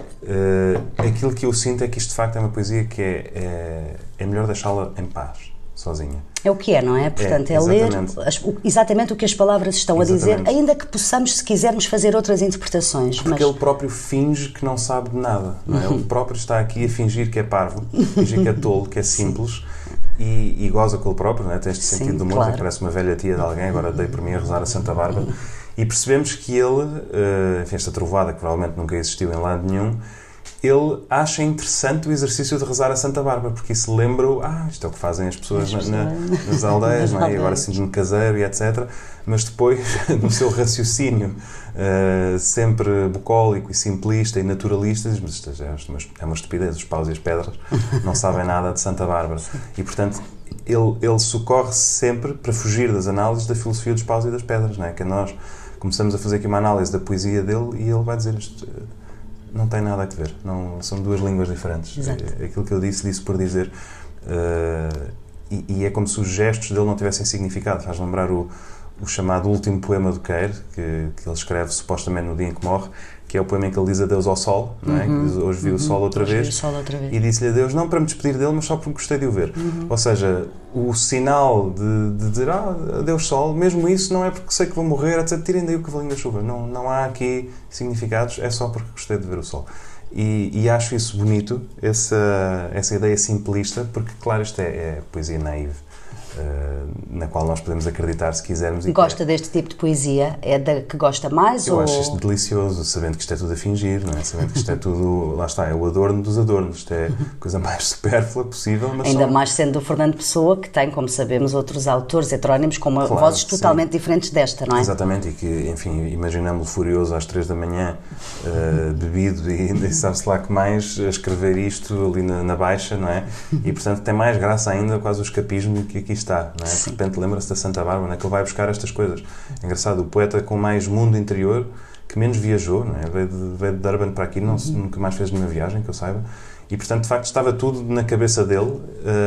aquilo que eu sinto é que isto de facto é uma poesia que é melhor deixá-la em paz, sozinha. É o que é, não é? Portanto, é ler exatamente o que as palavras estão a dizer, ainda que possamos, se quisermos, fazer outras interpretações. Porque ele próprio finge que não sabe de nada. Não é? Ele próprio está aqui a fingir que é parvo, fingir que é tolo, que é simples, e goza com ele próprio, não é? Tem este sentido de humor, claro. Que parece uma velha tia de alguém, agora dei por mim a rezar a Santa Bárbara. E percebemos que ele, enfim, esta trovoada que provavelmente nunca existiu em lado nenhum, ele acha interessante o exercício de rezar a Santa Bárbara, porque isso lembra-o, isto é o que fazem as pessoas nas aldeias, não é? E agora sinto-me caseiro e etc. Mas depois, no seu raciocínio sempre bucólico e simplista e naturalista, diz, mas isto é uma estupidez, os paus e as pedras não sabem nada de Santa Bárbara. E, portanto, ele socorre-se sempre para fugir das análises da filosofia dos paus e das pedras, não é? Que nós começamos a fazer aqui uma análise da poesia dele e ele vai dizer isto... Não tem nada a ver, são duas línguas diferentes. Exato. Aquilo que eu disse por dizer. E é como se os gestos dele não tivessem significado. Faz lembrar o chamado último poema do Queiro, que ele escreve supostamente no dia em que morre, que é o poema em que ele diz adeus ao sol, não é? Que diz, hoje vi o sol outra vez, e disse-lhe adeus, não para me despedir dele, mas só porque gostei de o ver. Ou seja, o sinal de dizer adeus sol, mesmo isso não é porque sei que vou morrer, etc. Tirem daí o cavalinho da chuva. Não há aqui significados, é só porque gostei de ver o sol. E acho isso bonito, essa ideia simplista, porque, claro, isto é poesia naive. Na qual nós podemos acreditar se quisermos. Gosta deste tipo de poesia? É da que gosta mais? Eu acho isto delicioso, sabendo que isto é tudo a fingir, não é? Sabendo que isto é tudo, lá está, é o adorno dos adornos, isto é a coisa mais supérflua possível. Mas ainda mais sendo o Fernando Pessoa, que tem, como sabemos, outros autores heterónimos com vozes totalmente diferentes desta, não é? Exatamente, e que, enfim, imaginamos-lo furioso às 3 da manhã, bebido e sabe-se lá que mais, a escrever isto ali na Baixa, não é? E, portanto, tem mais graça ainda quase o escapismo que aqui está, não é? De repente lembra-se da Santa Bárbara, não é? Que ele vai buscar estas coisas. É engraçado, o poeta com mais mundo interior, que menos viajou, não é? Veio de Durban para aqui, nunca mais fez nenhuma viagem, que eu saiba, e portanto, de facto, estava tudo na cabeça dele,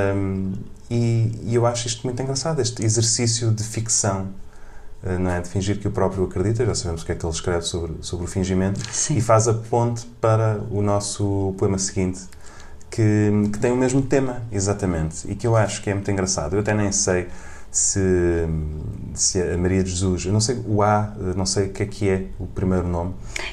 e eu acho isto muito engraçado, este exercício de ficção, não é? De fingir que o próprio acredita, já sabemos o que é que ele escreve sobre o fingimento. Sim. E faz a ponte para o nosso poema seguinte, que tem o mesmo tema, exatamente, e que eu acho que é muito engraçado. Eu até nem sei se a Maria de Jesus, eu não sei não sei o que é o primeiro nome.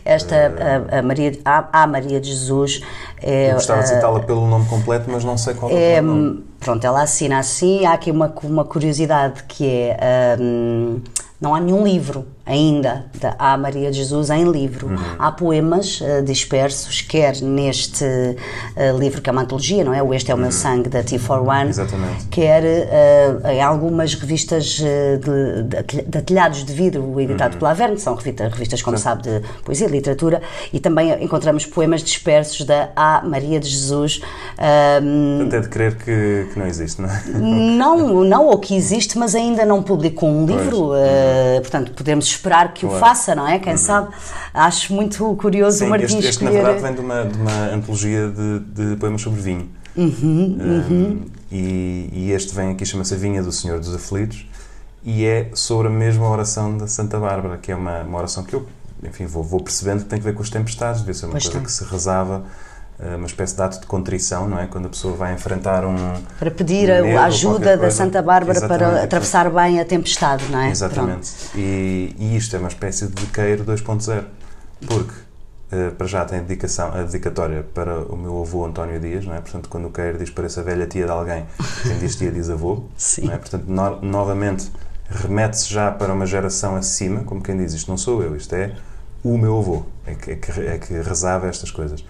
A Maria de Jesus é... Eu gostava de citá-la pelo nome completo, mas não sei qual é o nome. Pronto, ela assina assim. Há aqui uma curiosidade que é... não há nenhum livro ainda da A Maria de Jesus em livro. Há poemas dispersos, quer neste livro que é uma antologia, não é? O Este é o Meu Sangue, da T41. Exatamente. Quer em algumas revistas de telhados de vidro, editado pela Averne, que são revistas, como sabe, de poesia e literatura, e também encontramos poemas dispersos da A Maria de Jesus. Portanto, é de crer que não existe, não é? Não, ou que existe, mas ainda não publicou um livro, portanto, podemos esperar que o faça, não é? Quem sabe? Acho muito curioso. Sim, o Martim este na verdade vem de uma antologia de poemas sobre vinho. E este vem aqui, chama-se A Vinha do Senhor dos Aflitos, e é sobre a mesma oração da Santa Bárbara, que é uma oração que eu, enfim, vou percebendo que tem a ver com as tempestades, devia ser uma coisa que se rezava, uma espécie de ato de contrição, não é? Quando a pessoa vai enfrentar para pedir a ajuda da Santa Bárbara para atravessar bem a tempestade, não é? Exatamente. E isto é uma espécie de queiro 2.0, porque para já tem a dedicatória para o meu avô António Dias, não é? Portanto, quando o queiro diz pareça a velha tia de alguém, quem diz tia diz avô. Sim. Não é? Portanto, novamente remete-se já para uma geração acima, como quem diz, isto não sou eu, isto é o meu avô, é que rezava estas coisas.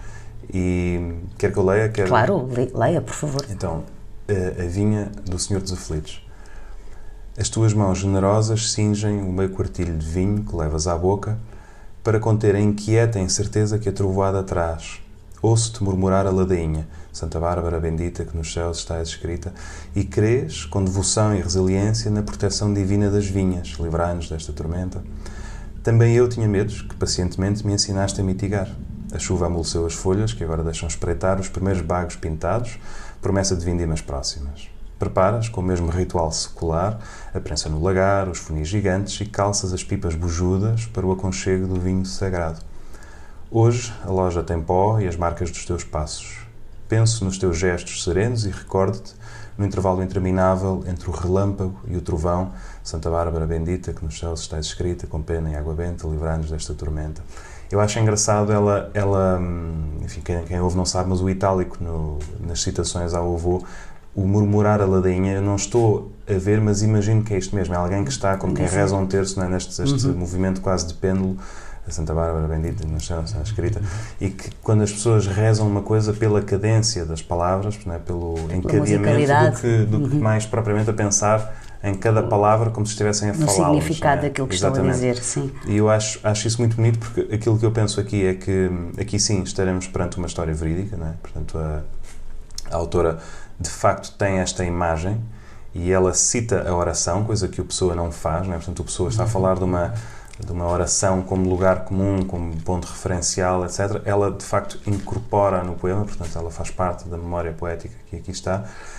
E quer que eu leia? Claro, leia, por favor. Então, a vinha do Senhor dos Aflitos. As tuas mãos generosas cingem o meio quartilho de vinho que levas à boca para conter a inquieta incerteza que a trovoada traz. Ouço-te murmurar a ladainha, Santa Bárbara bendita que nos céus estás escrita, e crês, com devoção e resiliência, na proteção divina das vinhas, livrai-nos desta tormenta. Também eu tinha medos que pacientemente me ensinaste a mitigar. A chuva amoleceu as folhas, que agora deixam espreitar os primeiros bagos pintados, promessa de vindimas próximas. Preparas, com o mesmo ritual secular, a prensa no lagar, os funis gigantes e calças as pipas bujudas para o aconchego do vinho sagrado. Hoje a loja tem pó e as marcas dos teus passos. Penso nos teus gestos serenos e recordo-te, no intervalo interminável entre o relâmpago e o trovão, Santa Bárbara bendita, que nos céus estás escrita, com pena e água benta, livrai-nos desta tormenta. Eu acho engraçado ela enfim, quem ouve não sabe, mas o itálico nas citações ao avô, o murmurar a ladainha, eu não estou a ver, mas imagino que é isto mesmo, é alguém que está como quem reza um terço, não é? Neste movimento quase de pêndulo, a Santa Bárbara bendita, nos céus está escrita, e que quando as pessoas rezam uma coisa pela cadência das palavras, não é? Pelo encadeamento do que mais propriamente a pensar em cada palavra, como se estivessem a falar. O significado daquilo que estão a dizer, sim. E eu acho isso muito bonito, porque aquilo que eu penso aqui é que, aqui sim, estaremos perante uma história verídica, não é? Portanto, a autora, de facto, tem esta imagem e ela cita a oração, coisa que o Pessoa não faz, não é? Portanto, o Pessoa está a falar de uma oração como lugar comum, como ponto referencial, etc. Ela, de facto, incorpora no poema, portanto, ela faz parte da memória poética que aqui está.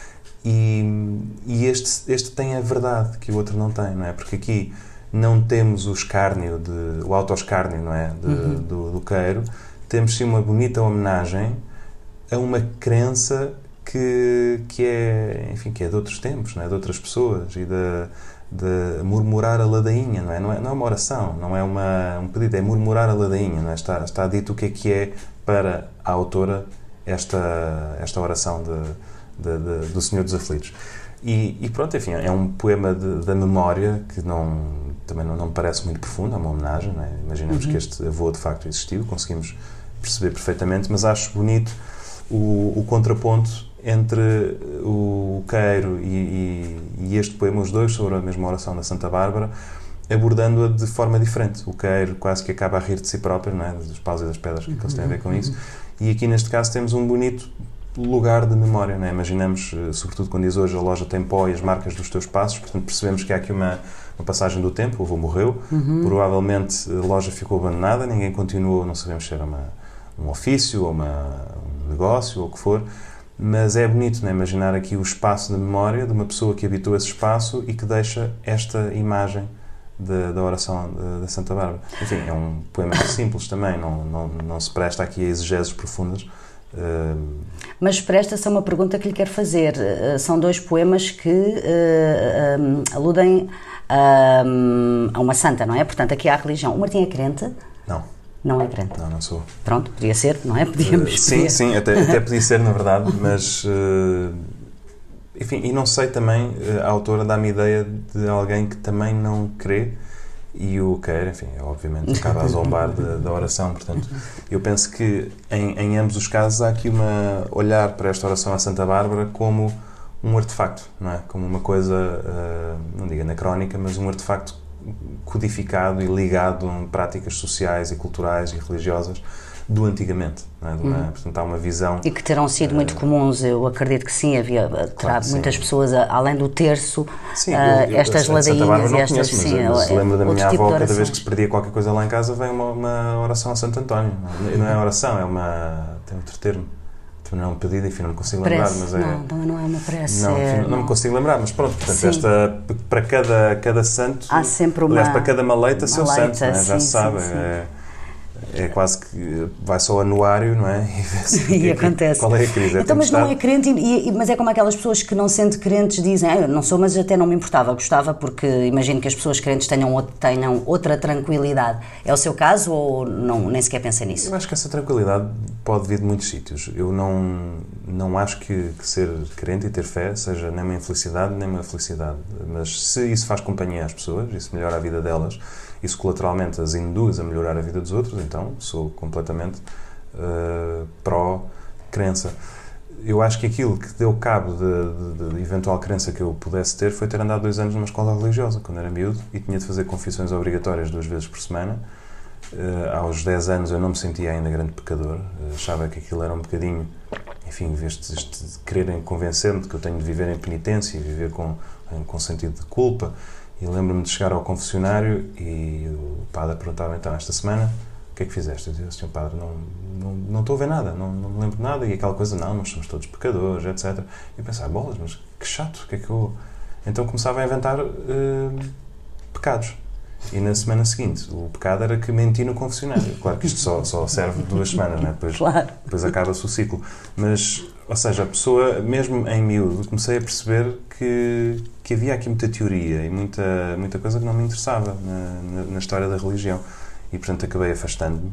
E este tem a verdade que o outro não tem, não é? Porque aqui não temos o autoescárnio, não é? Do queiro, temos sim uma bonita homenagem a uma crença que é, enfim, que é de outros tempos, não é? De outras pessoas, e de murmurar a ladainha, não é? Não é uma oração, não é um pedido, é murmurar a ladainha, não é? Está dito o que é para a autora esta oração do Senhor dos Aflitos. E pronto, enfim, é um poema da memória que também não me parece muito profundo, é uma homenagem, não é? Imaginamos que este avô de facto existiu, conseguimos perceber perfeitamente, mas acho bonito o contraponto entre o queiro e este poema, os dois sobre a mesma oração da Santa Bárbara, abordando-a de forma diferente. O queiro quase que acaba a rir de si próprio, não é? Dos paus e das pedras, que eles têm a ver com isso, e aqui neste caso temos um bonito lugar de memória, não é? Imaginamos, sobretudo quando diz hoje a loja tem pó e as marcas dos teus passos, portanto percebemos que há aqui uma passagem do tempo, o avô morreu, provavelmente a loja ficou abandonada, ninguém continuou, não sabemos se era um ofício ou um negócio ou o que for, mas é bonito, não é? Imaginar aqui o espaço de memória de uma pessoa que habitou esse espaço e que deixa esta imagem da oração da Santa Bárbara. Enfim, é um poema simples também, não se presta aqui a exegeses profundas, Mas presta-se a uma pergunta que lhe quero fazer. São 2 poemas que aludem a uma santa, não é? Portanto, aqui há a religião. O Martim é crente? Não. Não é crente? Não sou. Pronto, podia ser, não é? Podíamos. Sim, até podia ser, na verdade, mas... enfim, e não sei também, a autora dá-me ideia de alguém que também não crê e o quer, enfim, obviamente acaba a zombar da oração, portanto, eu penso que em ambos os casos há aqui olhar para esta oração à Santa Bárbara como um artefacto, não é? Como uma coisa, não digo anacrónica, mas um artefacto codificado e ligado a práticas sociais e culturais e religiosas do antigamente, não é? Portanto, há uma visão... E que terão sido muito comuns, eu acredito que sim, terá muitas pessoas, além do terço, estas ladainhas e estas... Sim, eu se lembro da minha avó, cada vez que se perdia qualquer coisa lá em casa, vem uma oração a Santo António. E não é oração, tem outro termo. Não é um pedido, enfim, não me consigo lembrar, mas é... Não é uma prece. Não me consigo lembrar, mas pronto, portanto, para cada santo... Há sempre uma... Aliás, para cada maleita, seu santo, não é? Já se sabe. Sim. É quase que vai só ao anuário, não é? E acontece. Qual é a crise? Então, mas não é crente, mas é como aquelas pessoas que não sendo crentes dizem, eu não sou, mas até não me importava, gostava, porque imagino que as pessoas crentes tenham outra tranquilidade. É o seu caso ou não, nem sequer pensa nisso? Eu acho que essa tranquilidade pode vir de muitos sítios. Eu não acho que ser crente e ter fé seja nem uma infelicidade nem uma felicidade, mas se isso faz companhia às pessoas, isso melhora a vida delas, isso colateralmente as induz a melhorar a vida dos outros, então sou completamente pró-crença. Eu acho que aquilo que deu cabo de eventual crença que eu pudesse ter foi ter andado 2 anos numa escola religiosa, quando era miúdo, e tinha de fazer confissões obrigatórias 2 vezes por semana. Aos 10 anos eu não me sentia ainda grande pecador, achava que aquilo era um bocadinho, enfim, em vez de quererem convencer-me de que eu tenho de viver em penitência e viver com sentido de culpa. E lembro-me de chegar ao confessionário e o padre perguntava, então, esta semana, o que é que fizeste? Eu dizia, Sr. Padre, não estou a ver nada, não me lembro de nada. E aquela coisa, nós somos todos pecadores, etc. E eu pensava, bolas, mas que chato, o que é que eu... Então começava a inventar pecados. E na semana seguinte, o pecado era que menti no confessionário. Claro que isto só serve 2 semanas, não é? Depois acaba-se o ciclo. Mas, ou seja, a pessoa, mesmo em miúdo, comecei a perceber que havia aqui muita teoria e muita coisa que não me interessava na história da religião. E, portanto, acabei afastando-me.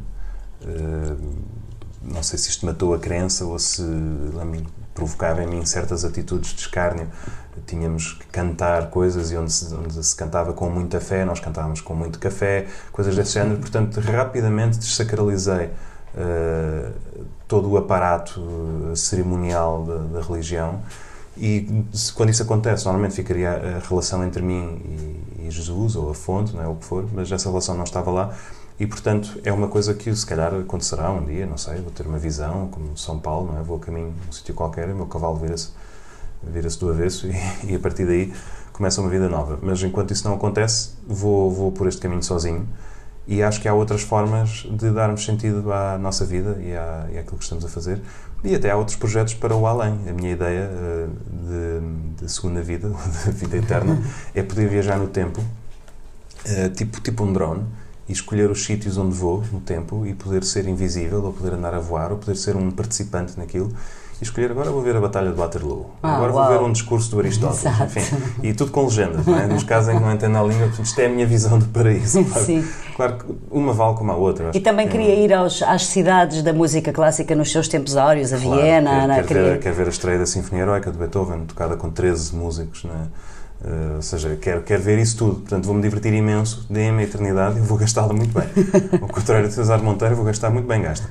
Não sei se isto matou a crença ou se provocava em mim certas atitudes de escárnio. Tínhamos que cantar coisas e onde se cantava com muita fé, nós cantávamos com muito café, coisas desse género. Portanto, rapidamente desacralizei todo o aparato cerimonial da religião. E quando isso acontece, normalmente ficaria a relação entre mim e Jesus, ou a fonte, não é o que for, mas essa relação não estava lá. E, portanto, é uma coisa que se calhar acontecerá um dia, não sei, vou ter uma visão, como São Paulo, não é? Vou a caminho de um sítio qualquer, o meu cavalo vira-se do avesso e a partir daí começa uma vida nova. Mas enquanto isso não acontece, vou por este caminho sozinho e acho que há outras formas de darmos sentido à nossa vida e àquilo que estamos a fazer. E até há outros projetos para o além. A minha ideia de segunda vida, de vida eterna, é poder viajar no tempo, tipo um drone, e escolher os sítios onde vou no tempo e poder ser invisível, ou poder andar a voar, ou poder ser um participante naquilo. E escolher, agora vou ver a Batalha de Waterloo, agora vou ver um discurso do Aristóteles, enfim, e tudo com legendas, não é? Nos casos em que não entendo a língua, isto é a minha visão do paraíso. Sim. Claro que uma vale como a outra. E também queria ir às cidades da música clássica nos seus tempos áureos, a claro, Viena... Quer ver a estreia da Sinfonia Heroica de Beethoven, tocada com 13 músicos, não é? Ou seja, quero ver isso tudo, portanto vou-me divertir imenso, deem-me a eternidade e eu vou gastá-la muito bem. Ao contrário de César Monteiro, vou gastar muito bem gasto.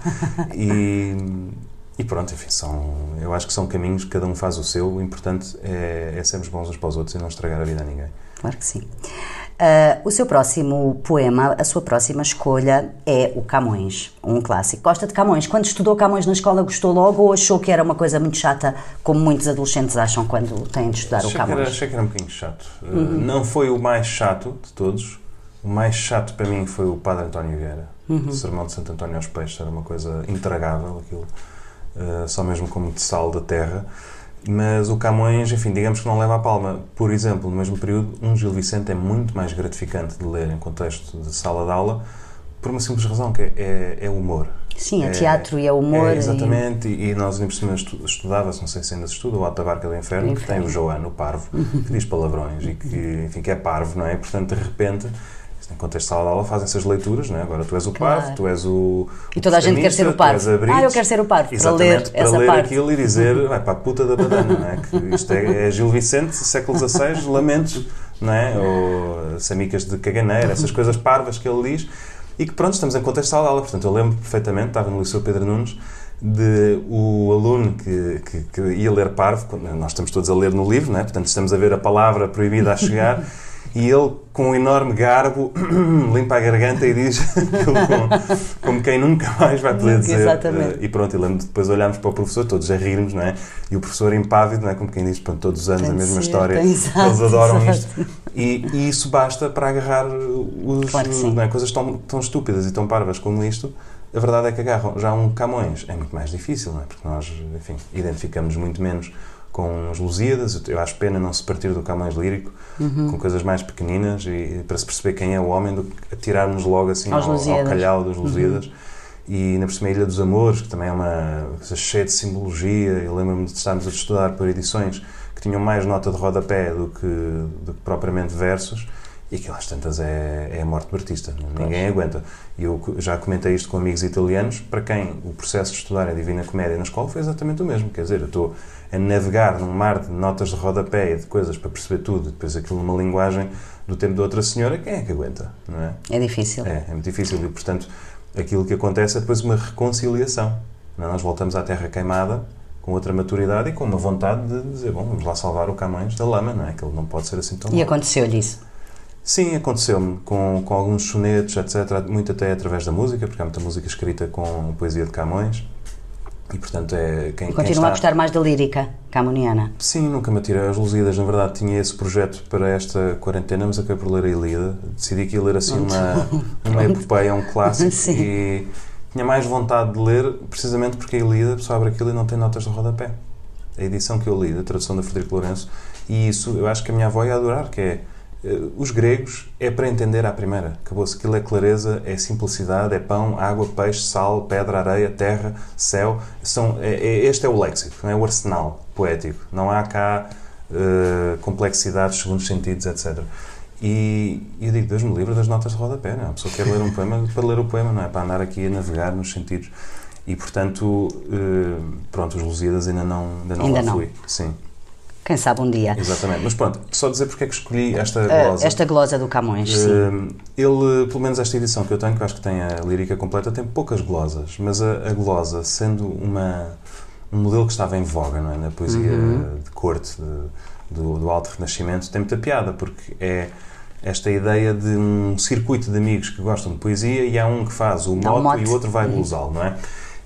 E pronto, enfim, eu acho que são caminhos, cada um faz o seu, o importante é sermos bons uns para os outros e não estragar a vida a ninguém. Claro que sim. O seu próximo poema, a sua próxima escolha é o Camões, um clássico. Gosta de Camões? Quando estudou Camões na escola, gostou logo ou achou que era uma coisa muito chata, como muitos adolescentes acham quando têm de estudar o Camões? Achei que era um bocadinho chato. Não foi o mais chato de todos. O mais chato para mim foi o Padre António Vieira. O Sermão de Santo António aos Peixes era uma coisa intragável, aquilo, só mesmo como de sal da terra. Mas o Camões, enfim, digamos que não leva a palma. Por exemplo, no mesmo período, um Gil Vicente é muito mais gratificante de ler em contexto de sala de aula, por uma simples razão, que é humor. Sim, é teatro e é humor. Exatamente, e nós ainda por cima estudava-se, não sei se ainda se estuda, o Alto da Barca do Inferno, que tem o Joano, o parvo, que diz palavrões e que, enfim, que é parvo, não é? Portanto, de repente, em contexto de sala de aula, fazem essas leituras, não é? Agora tu és o parvo, tu és o e toda a gente quer ser o parvo. Eu quero ser o parvo, para ler essa ler parte. Aquilo e dizer, vai para a puta da badana, não é? Que isto é Gil Vicente, século XVI, lamentos, não é? Ou samicas de caganeira, essas coisas parvas que ele diz, e que pronto, estamos em contexto de sala de aula. Portanto, eu lembro perfeitamente, estava no Liceu Pedro Nunes, de o aluno que ia ler parvo, nós estamos todos a ler no livro, não é? Portanto, estamos a ver a palavra proibida a chegar, e ele, com um enorme garbo, limpa a garganta e diz como quem nunca mais vai poder dizer. Exatamente. E pronto, e lembro de depois olharmos para o professor, todos a rirmos, não é? E o professor impávido, não é? Como quem diz, pronto, todos os anos a mesma história, eles adoram isto. E isso basta para agarrar não é? Coisas tão estúpidas e tão parvas como isto. A verdade é que agarram. Já um Camões é muito mais difícil, não é? Porque nós, enfim, identificamos muito menos com os Lusíadas. Eu acho pena não se partir do Camões lírico, com coisas mais pequeninas, e para se perceber quem é o homem, do que atirarmos logo assim ao calhau dos Lusíadas. E na próxima Ilha dos Amores, que também é uma coisa cheia de simbologia. Eu lembro-me de estarmos a estudar por edições que tinham mais nota de rodapé do que propriamente versos, e aquilo às tantas é a morte do artista, ninguém aguenta. E eu já comentei isto com amigos italianos, para quem o processo de estudar a Divina Comédia na escola foi exatamente o mesmo, quer dizer, eu estou a navegar num mar de notas de rodapé e de coisas para perceber tudo, e depois aquilo numa linguagem do tempo de outra senhora, quem é que aguenta, não é? É difícil. É muito difícil, e portanto aquilo que acontece é depois uma reconciliação, não é? Nós voltamos à terra queimada com outra maturidade e com uma vontade de dizer, bom, vamos lá salvar o Camões da lama, não é? Que ele não pode ser assim tão E mal. aconteceu-lhe isso? Sim, aconteceu-me com alguns sonetos, etc., muito até através da música, porque há muita música escrita com poesia de Camões, e portanto Continua a gostar mais da lírica camoniana? Sim, nunca me atirei às Lusíadas. Na verdade, tinha esse projeto para esta quarentena, mas acabei por ler a Ilíada. Decidi que ia ler assim uma epopeia, um clássico. Sim. E tinha mais vontade de ler, precisamente porque a Ilíada, a pessoa abre aquilo e não tem notas de rodapé. A edição que eu li, da tradução da Frederico Lourenço, e isso eu acho que a minha avó ia adorar, que é os gregos é para entender à primeira. Acabou-se. Aquilo é clareza, é simplicidade, é pão, água, peixe, sal, pedra, areia, terra, céu. Este é o léxico, não é o arsenal poético. Não há cá complexidades, segundos sentidos, etc. E eu digo, Deus me livre das notas de rodapé, não é? A pessoa quer ler um poema para ler o poema, não é? Para andar aqui a navegar nos sentidos. E, portanto, pronto, os Lusíadas ainda não lá fui. Sim. Quem sabe um dia. Exatamente. Mas pronto, só dizer porque é que escolhi esta glosa. Esta glosa do Camões, sim. Ele, pelo menos esta edição que eu tenho, que eu acho que tem a lírica completa, tem poucas glosas, mas a glosa, sendo um modelo que estava em voga, não é? Na poesia de corte do Alto Renascimento, tem muita piada, porque é esta ideia de um circuito de amigos que gostam de poesia e há um que faz o mote e o outro vai glosá-lo, não é?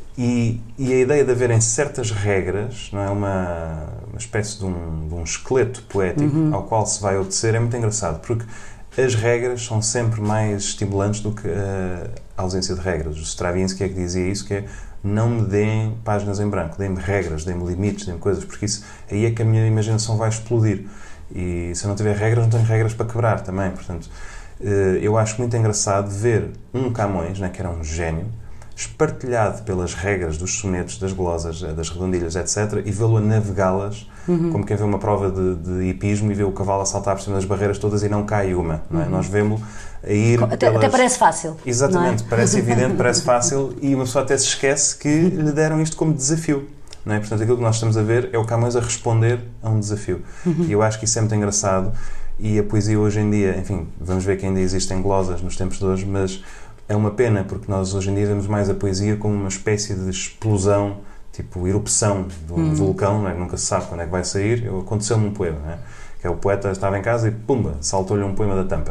E a ideia de haverem certas regras, não é, uma espécie de um esqueleto poético ao qual se vai obedecer, é muito engraçado, porque as regras são sempre mais estimulantes do que a ausência de regras. O Stravinsky é que dizia isso, que é: não me deem páginas em branco, deem-me regras, deem-me limites, deem-me coisas, porque isso aí é que a minha imaginação vai explodir. E se eu não tiver regras, não tenho regras para quebrar também. Portanto, eu acho muito engraçado ver um Camões, né, que era um gênio, espartilhado pelas regras dos sonetos, das glosas, das redondilhas, etc., e vê-lo a navegá-las, como quem vê uma prova de hipismo e vê o cavalo a saltar por cima das barreiras todas e não cai uma. Não é? Nós vemos-lo a ir até parece fácil. Exatamente, não é? Parece evidente, parece fácil, e uma pessoa até se esquece que lhe deram isto como desafio. Não é? Portanto, aquilo que nós estamos a ver é o Camões a responder a um desafio. E eu acho que isso é muito engraçado, e a poesia hoje em dia, enfim, vamos ver que ainda existem glosas nos tempos de hoje, mas é uma pena, porque nós hoje em dia vemos mais a poesia como uma espécie de explosão, tipo erupção de um vulcão, não é? Nunca se sabe quando é que vai sair. Aconteceu-me um poema, não é? Que é o poeta estava em casa e pumba, saltou-lhe um poema da tampa.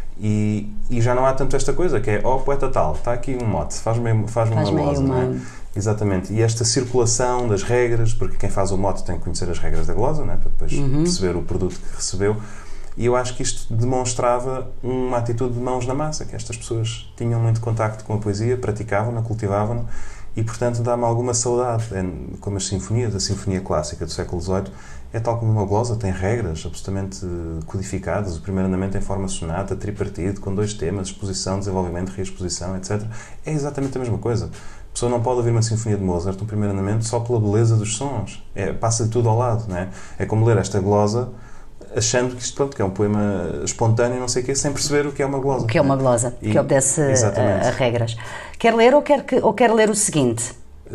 E já não há tanto esta coisa, que é: ó, poeta tal, está aqui um mote, faz-me uma glosa, não é? Exatamente. E esta circulação das regras, porque quem faz o mote tem que conhecer as regras da glosa, não é? Para depois perceber o produto que recebeu. E eu acho que isto demonstrava uma atitude de mãos na massa, que estas pessoas tinham muito contacto com a poesia, praticavam-na, cultivavam-na, e, portanto, dá-me alguma saudade. É como as sinfonias, a sinfonia clássica do século XVIII, é tal como uma glosa, tem regras absolutamente codificadas. O primeiro andamento em forma sonata, tripartite, com 2 temas, exposição, desenvolvimento, reexposição, etc. É exatamente a mesma coisa. A pessoa não pode ouvir uma sinfonia de Mozart, um primeiro andamento, só pela beleza dos sons. Passa-lhe tudo ao lado, não é? É como ler esta glosa achando que isto, pronto, que é um poema espontâneo, não sei o quê, sem perceber o que é uma glosa. O que é uma glosa, que obedece a regras. Quer ler ou quer ler o seguinte?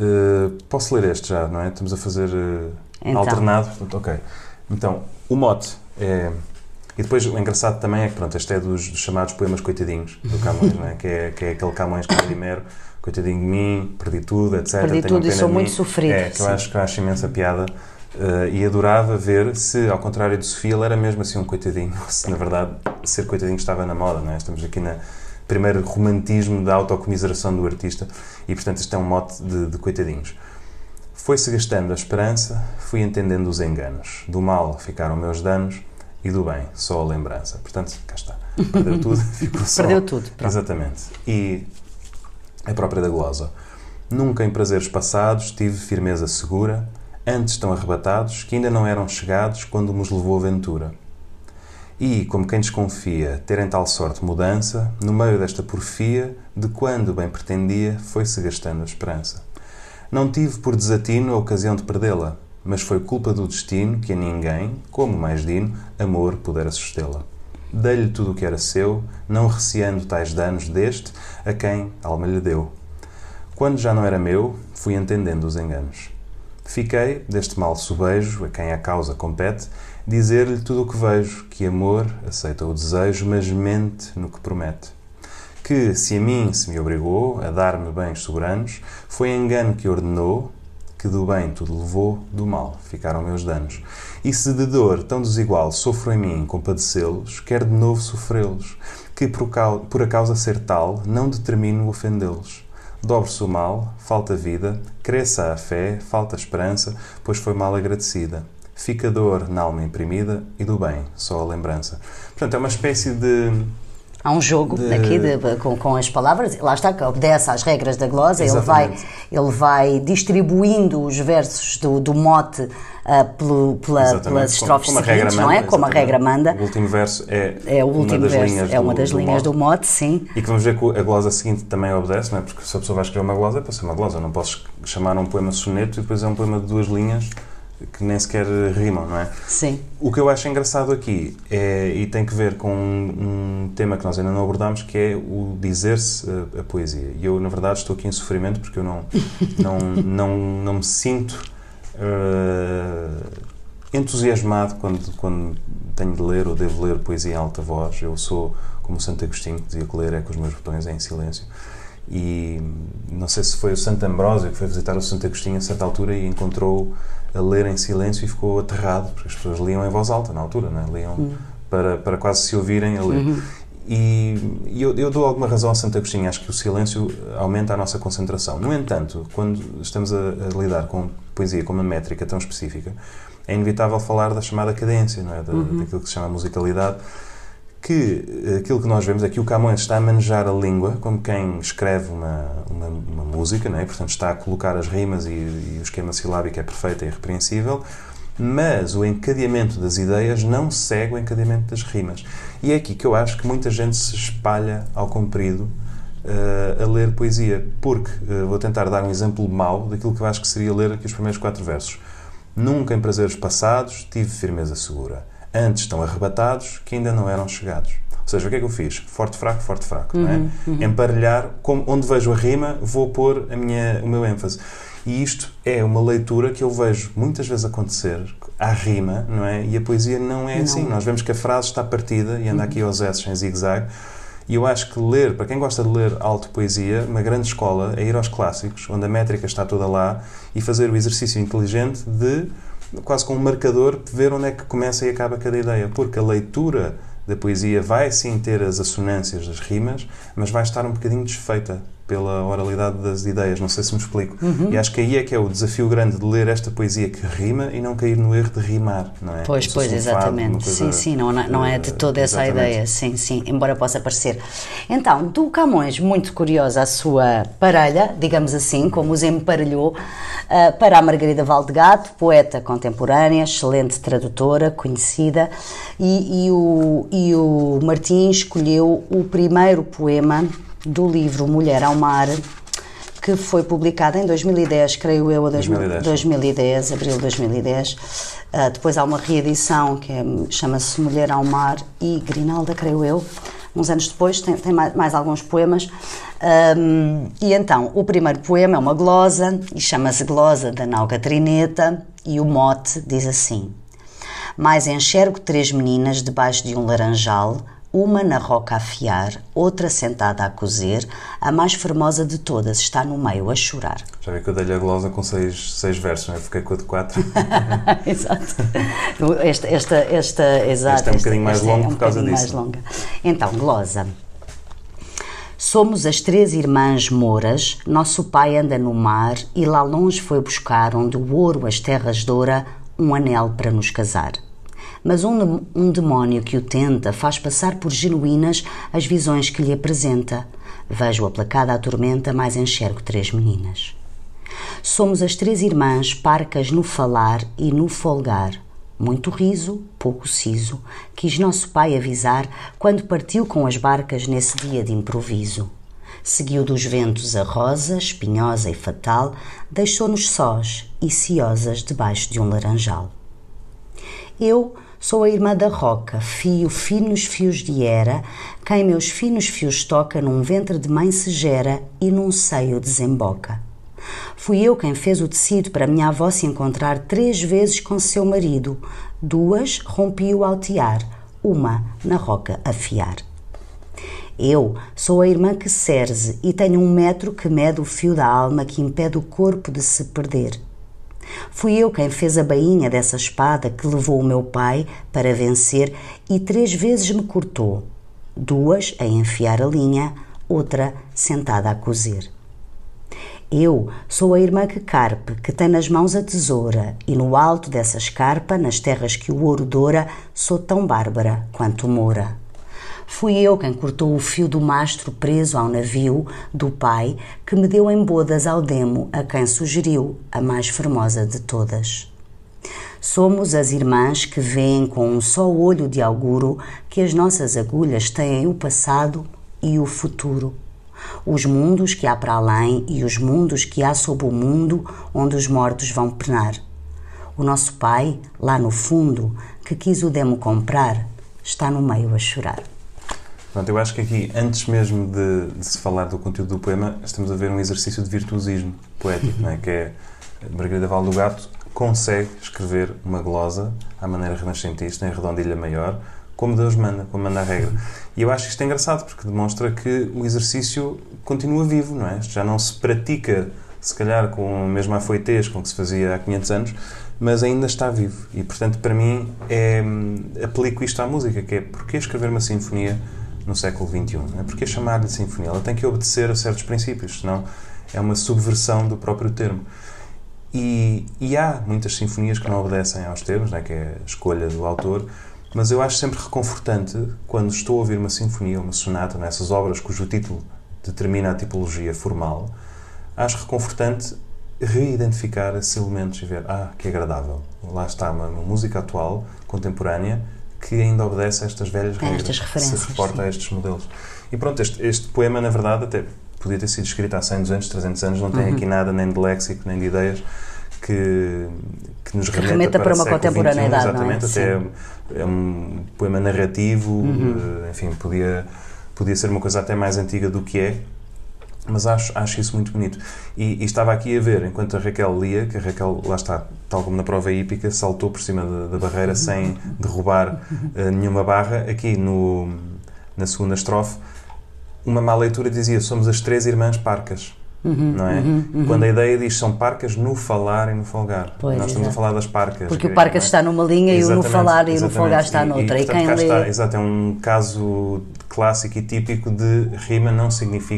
Posso ler este já, não é? Estamos a fazer alternado, portanto, ok. Então, o mote é... E depois o engraçado também é que, pronto, este é dos chamados poemas coitadinhos, do Camões, não é? Que é aquele Camões com o Dimero, coitadinho de mim, perdi tudo, etc. Perdi tudo e sou muito sofrido. Que eu acho imensa piada. E adorava ver se, ao contrário de Sofia, ele era mesmo assim um coitadinho, se na verdade ser coitadinho estava na moda, não é? Estamos aqui no primeiro romantismo da autocomiseração do artista e, portanto, este é um mote de coitadinhos. Foi-se gastando a esperança, fui entendendo os enganos, do mal ficaram meus danos e do bem só a lembrança. Portanto, cá está, perdeu tudo, ficou só... Perdeu tudo, pronto. Exatamente. E a própria da glosa. Nunca em prazeres passados tive firmeza segura, antes tão arrebatados que ainda não eram chegados quando nos levou a ventura. E, como quem desconfia, terem tal sorte mudança, no meio desta porfia, de quando bem pretendia, foi-se gastando a esperança. Não tive por desatino a ocasião de perdê-la, mas foi culpa do destino que a ninguém, como mais dino, amor pudera sustê-la. Dei-lhe tudo o que era seu, não receando tais danos deste, a quem alma lhe deu. Quando já não era meu, fui entendendo os enganos. Fiquei, deste mal sobejo, a quem a causa compete, dizer-lhe tudo o que vejo, que amor aceita o desejo, mas mente no que promete. Que, se a mim se me obrigou a dar-me bens soberanos, foi engano que ordenou, que do bem tudo levou, do mal ficaram meus danos. E se de dor tão desigual sofro em mim compadecê-los, quero de novo sofrê-los, que por a causa ser tal, não determino ofendê-los. Dobre-se o mal, falta vida, cresça a fé, falta esperança, pois foi mal agradecida. Fica dor na alma imprimida e do bem só a lembrança. Portanto, é uma espécie de... Há um jogo aqui com as palavras, lá está, que obedece às regras da glosa, ele vai distribuindo os versos do mote pelas estrofes seguintes, não é? Como a regra manda. O último verso é uma das linhas do mote, sim. E que vamos ver que a glosa seguinte também obedece, não é? Porque se a pessoa vai escrever uma glosa, é para ser uma glosa. Não posso chamar um poema soneto e depois é um poema de 2 linhas que nem sequer rimam, não é? Sim. O que eu acho engraçado aqui e tem que ver com um tema que nós ainda não abordámos, que é o dizer-se a poesia. E eu, na verdade, estou aqui em sofrimento porque eu não me sinto entusiasmado quando tenho de ler ou devo ler poesia em alta voz. Eu sou como o Santo Agostinho, que dizia que ler é com os meus botões em silêncio. E não sei se foi o Santo Ambrósio que foi visitar o Santo Agostinho a certa altura e encontrou a ler em silêncio e ficou aterrado, porque as pessoas liam em voz alta na altura, não é? Liam para quase se ouvirem a ler. E eu dou alguma razão ao Santo Agostinho, acho que o silêncio aumenta a nossa concentração. No entanto, quando estamos a lidar com poesia com uma métrica tão específica, é inevitável falar da chamada cadência, não é? Daquilo que se chama musicalidade, que aquilo que nós vemos é que o Camões está a manejar a língua como quem escreve uma música, não é? Portanto está a colocar as rimas e o esquema silábico é perfeito e irrepreensível, mas o encadeamento das ideias não segue o encadeamento das rimas. E é aqui que eu acho que muita gente se espalha ao comprido a ler poesia, porque vou tentar dar um exemplo mau daquilo que eu acho que seria ler aqui os primeiros 4 versos. Nunca em prazeres passados tive firmeza segura. Antes estão arrebatados que ainda não eram chegados. Ou seja, o que é que eu fiz? Forte, fraco, não é? Emparelhar, onde vejo a rima, vou pôr o meu ênfase. E isto é uma leitura que eu vejo muitas vezes acontecer à rima, não é? E a poesia não é assim. Nós vemos que a frase está partida e anda aqui aos S em zigue-zague. E eu acho que ler, para quem gosta de ler alto poesia, uma grande escola é ir aos clássicos, onde a métrica está toda lá, e fazer o exercício inteligente de, quase com um marcador, ver onde é que começa e acaba cada ideia. Porque a leitura da poesia vai sim ter as assonâncias das rimas, mas vai estar um bocadinho desfeita pela oralidade das ideias, não sei se me explico. E acho que aí é que é o desafio grande de ler esta poesia que rima e não cair no erro de rimar, não é? Pois, exatamente. Sim, não é de toda essa ideia, sim, embora possa parecer. Então, do Camões, muito curiosa a sua parelha, digamos assim, como os emparelhou, para a Margarida Valdegato, poeta contemporânea, excelente tradutora, conhecida, e o Martim escolheu o primeiro poema do livro Mulher ao Mar, que foi publicado em 2010, creio eu, 2010, abril de 2010. Depois há uma reedição que chama-se Mulher ao Mar e Grinalda, creio eu. Uns anos depois tem mais alguns poemas. E então, o primeiro poema é uma glosa, e chama-se Glosa da Nau Catrineta, e o mote diz assim: mais enxergo 3 meninas debaixo de um laranjal, uma na roca a fiar, outra sentada a cozer, a mais formosa de todas está no meio a chorar. Já vi que eu dei-lhe a glosa com 6 versos, não é? Fiquei com a de 4. Exato. Esta é um bocadinho mais longo por causa disso. Mais longa. Então, glosa. Somos as 3 irmãs mouras, nosso pai anda no mar e lá longe foi buscar, onde o ouro as terras doura, um anel para nos casar. Mas um demónio que o tenta faz passar por genuínas as visões que lhe apresenta. Vejo aplacada a tormenta, mas enxergo 3 meninas. Somos as 3 irmãs, parcas no falar e no folgar. Muito riso, pouco siso, quis nosso pai avisar quando partiu com as barcas nesse dia de improviso. Seguiu dos ventos a rosa, espinhosa e fatal, deixou-nos sós e ciosas debaixo de um laranjal. Eu sou a irmã da roca, fio finos fios de era, quem meus finos fios toca num ventre de mãe se gera e num seio desemboca. Fui eu quem fez o tecido para minha avó se encontrar 3 vezes com seu marido, 2 rompi-o ao tear, uma na roca a fiar. Eu sou a irmã que cerze e tenho 1 metro que mede o fio da alma que impede o corpo de se perder. Fui eu quem fez a bainha dessa espada que levou o meu pai para vencer e 3 vezes me cortou, 2 a enfiar a linha, outra sentada a cozer. Eu sou a irmã que carpe, que tem nas mãos a tesoura, e no alto dessa escarpa, nas terras que o ouro doura, sou tão bárbara quanto moura. Fui eu quem cortou o fio do mastro preso ao navio do pai, que me deu em bodas ao demo a quem sugeriu a mais formosa de todas. Somos as irmãs que veem com um só olho de auguro que as nossas agulhas têm o passado e o futuro. Os mundos que há para além e os mundos que há sob o mundo onde os mortos vão penar. O nosso pai, lá no fundo, que quis o demo comprar, está no meio a chorar. Pronto, eu acho que aqui, antes mesmo de se falar do conteúdo do poema, estamos a ver um exercício de virtuosismo poético, não é? Que é Margarida Valdegato consegue escrever uma glosa à maneira renascentista, em redondilha maior, como Deus manda, como manda a regra. E eu acho isto engraçado, porque demonstra que o exercício continua vivo, não é? Já não se pratica, se calhar, com a mesma afoitez com que se fazia há 500 anos, mas ainda está vivo. E, portanto, para mim, aplico isto à música, que é porquê escrever uma sinfonia no século XXI? Não é? Porquê chamar-lhe de sinfonia? Ela tem que obedecer a certos princípios, senão é uma subversão do próprio termo. E há muitas sinfonias que não obedecem aos termos, não é? Que é a escolha do autor, mas eu acho sempre reconfortante quando estou a ouvir uma sinfonia, uma sonata, nessas obras cujo título determina a tipologia formal, acho reconfortante reidentificar esses elementos e ver, que agradável, lá está uma música atual, contemporânea, que ainda obedece a estas velhas regras, se reporta a estes modelos. E pronto, este poema, na verdade, até podia ter sido escrito há 100, 200, 300 anos, não tem aqui nada nem de léxico, nem de ideias que nos remeta para uma contemporaneidade, XXI, exatamente, não é? Até é um poema narrativo, enfim, podia ser uma coisa até mais antiga do que é, mas acho isso muito bonito. E estava aqui a ver, enquanto a Raquel lia, que a Raquel, lá está, tal como na prova hípica, saltou por cima da barreira sem derrubar nenhuma barra. Aqui na segunda estrofe, uma má leitura dizia: somos as 3 irmãs parcas. Não é? Quando a ideia diz são parcas no falar e no folgar. Pois, nós estamos a falar das parcas. Porque o parcas está numa linha e o no falar e no folgar está noutra. E quem lê... Exato, é um caso clássico e típico de rima não significa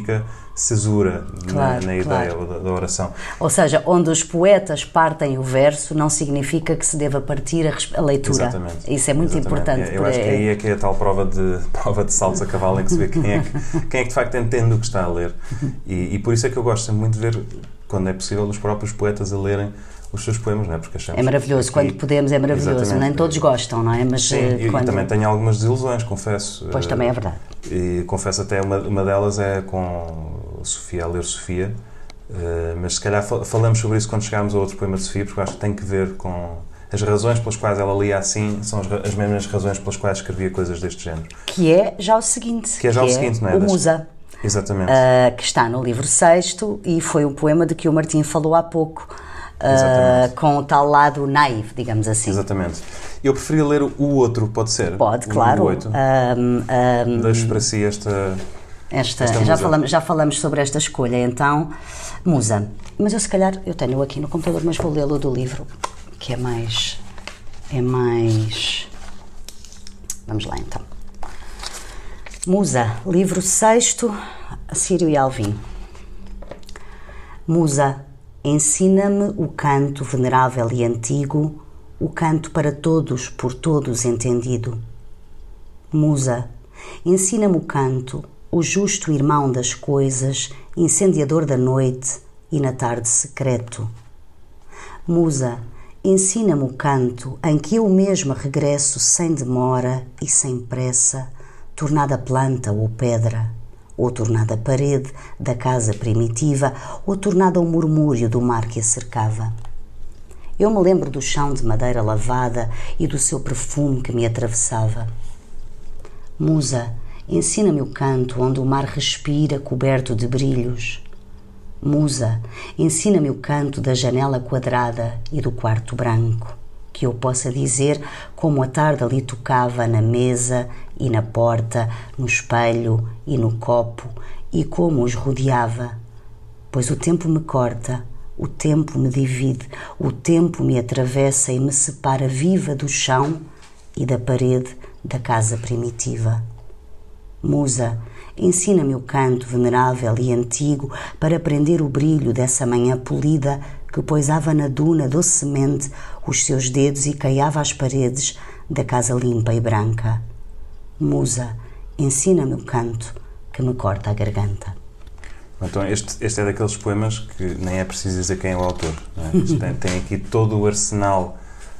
cesura na ideia claro. da oração. Ou seja, onde os poetas partem o verso não significa que se deva partir a leitura. Exatamente. Isso é muito importante. Eu acho que aí é que é a tal prova de saltos a cavalo em que se vê quem é que de facto entende o que está a ler. E por isso é que eu gosto muito de ver, quando é possível, os próprios poetas a lerem os seus poemas, não é? Porque achamos é maravilhoso, quando podemos é maravilhoso. Exatamente. Nem todos gostam, não é? Mas sim, e também tenho algumas desilusões, confesso. Pois também é verdade. E confesso até uma delas é com Sofia, a ler Sofia, mas se calhar falamos sobre isso quando chegarmos a outro poema de Sofia, porque eu acho que tem que ver com as razões pelas quais ela lia assim, são as mesmas razões pelas quais escrevia coisas deste género. Que é já o seguinte, não é? O Musa. Exatamente. Que está no livro 6º e foi um poema de que o Martim falou há pouco, com o tal lado naive, digamos assim. Exatamente. Eu preferia ler o outro, pode ser? Pode, claro. O 8. Deixo para si esta já falamos sobre esta escolha, então, Musa. Mas eu se calhar, eu tenho aqui no computador, mas vou lê-lo do livro, que é mais... Vamos lá então. Musa, livro 6º, Sírio e Alvim. Musa, ensina-me o canto venerável e antigo, o canto para todos, por todos entendido. Musa, ensina-me o canto, o justo irmão das coisas, incendiador da noite e na tarde secreto. Musa, ensina-me o canto em que eu mesma regresso sem demora e sem pressa, tornada planta ou pedra, ou tornada parede da casa primitiva, ou tornada o murmúrio do mar que a cercava. Eu me lembro do chão de madeira lavada e do seu perfume que me atravessava. Musa, ensina-me o canto onde o mar respira coberto de brilhos. Musa, ensina-me o canto da janela quadrada e do quarto branco, que eu possa dizer como a tarde ali tocava na mesa e na porta, no espelho e no copo, e como os rodeava, pois o tempo me corta, o tempo me divide, o tempo me atravessa e me separa viva do chão e da parede da casa primitiva. Musa, ensina-me o canto venerável e antigo para prender o brilho dessa manhã polida que poisava na duna docemente os seus dedos e caiava às paredes da casa limpa e branca. Musa, ensina-me o canto que me corta a garganta. Então este é daqueles poemas que nem é preciso dizer quem é o autor, não é? Tem aqui todo o arsenal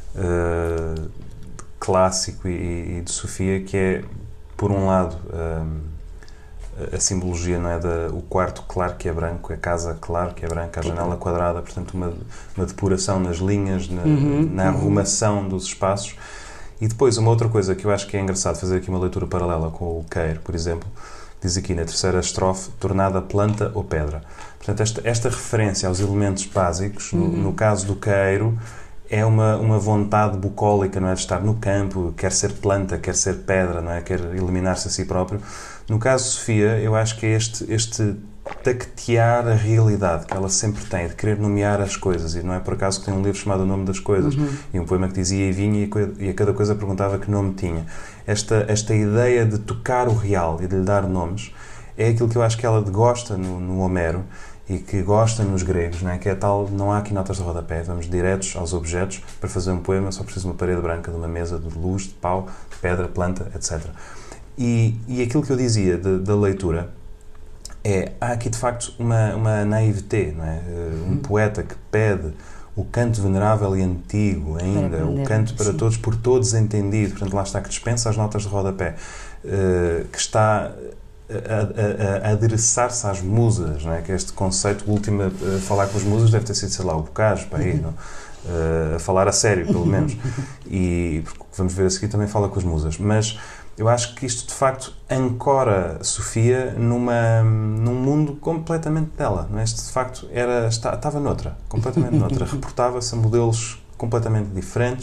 clássico e de Sofia, que é, por um lado, a simbologia, não é, o quarto claro que é branco, a casa claro que é branca, a janela quadrada, portanto uma depuração nas linhas, na arrumação dos espaços. E depois uma outra coisa que eu acho que é engraçado fazer aqui uma leitura paralela com o Queiro, por exemplo, diz aqui na terceira estrofe, tornada planta ou pedra. Portanto, esta referência aos elementos básicos, no caso do Queiro, é uma vontade bucólica, não é, de estar no campo, quer ser planta, quer ser pedra, não é, quer eliminar-se a si próprio. No caso de Sofia, eu acho que é este tactear a realidade que ela sempre tem, de querer nomear as coisas, e não é por acaso que tem um livro chamado O Nome das Coisas, e um poema que dizia e vinha e a cada coisa perguntava que nome tinha. Esta ideia de tocar o real e de lhe dar nomes é aquilo que eu acho que ela gosta no Homero e que gosta nos gregos, não é? Que é tal, não há aqui notas de rodapé, vamos diretos aos objetos. Para fazer um poema só preciso de uma parede branca, de uma mesa de luz, de pau, de pedra, planta, etc. E aquilo que eu dizia da leitura há aqui de facto uma naivete, não é? Um poeta que pede o canto venerável e antigo ainda, o canto para todos, por todos entendido, portanto lá está, que dispensa as notas de rodapé, que está a adereçar-se às musas, não é? Que este conceito, o último a falar com as musas deve ter sido, sei lá, o Bocage, para aí, não? A falar a sério, pelo menos, e vamos ver a seguir também fala com as musas, mas eu acho que isto de facto ancora Sofia num mundo completamente dela, não é? Isto de facto estava noutra, completamente noutra, reportava-se a modelos completamente diferentes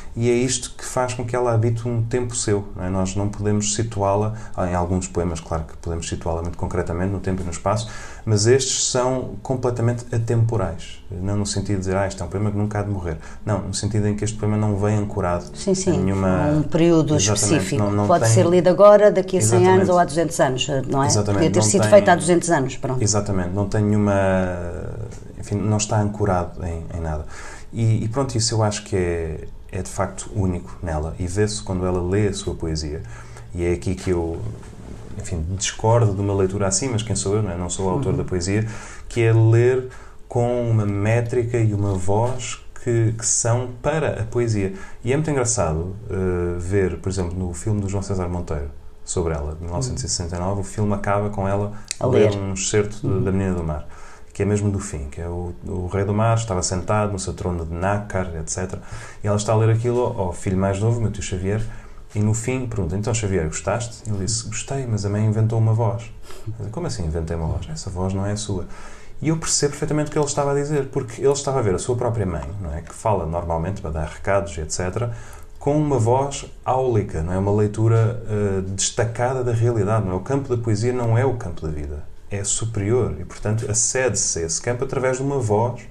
e é isto que faz com que ela habite um tempo seu, não é? Nós não podemos situá-la, em alguns poemas, claro que podemos situá-la muito concretamente no tempo e no espaço, mas estes são completamente atemporais, não no sentido de dizer, este é um poema que nunca há de morrer, não, no sentido em que este poema não vem ancorado em nenhuma... um período específico, não pode ser lido agora, daqui a 100 anos ou há 200 anos, não é? Podia ter sido feito há 200 anos, pronto. Exatamente, não tem nenhuma... Enfim, não está ancorado em nada. E pronto, isso eu acho que é de facto único nela, e vê-se quando ela lê a sua poesia, e é aqui que eu, enfim, discordo de uma leitura assim, mas quem sou eu, não é? Não sou o autor da poesia, que é ler com uma métrica e uma voz que são para a poesia. E é muito engraçado ver, por exemplo, no filme do João César Monteiro, sobre ela, de 1969, o filme acaba com ela a ler um excerto da Menina do Mar, que é mesmo do fim, que é o Rei do Mar estava sentado no seu trono de nácar, etc. E ela está a ler aquilo ao filho mais novo, meu tio Xavier, e no fim pergunta, então Xavier, gostaste? E ele disse, gostei, mas a mãe inventou uma voz. Como assim inventei uma voz? Essa voz não é a sua. E eu percebo perfeitamente o que ele estava a dizer, porque ele estava a ver a sua própria mãe, não é? Que fala normalmente para dar recados, etc., com uma voz áulica, não é? Uma leitura destacada da realidade, não é? O campo da poesia não é o campo da vida, é superior e, portanto, acede-se a esse campo através de uma voz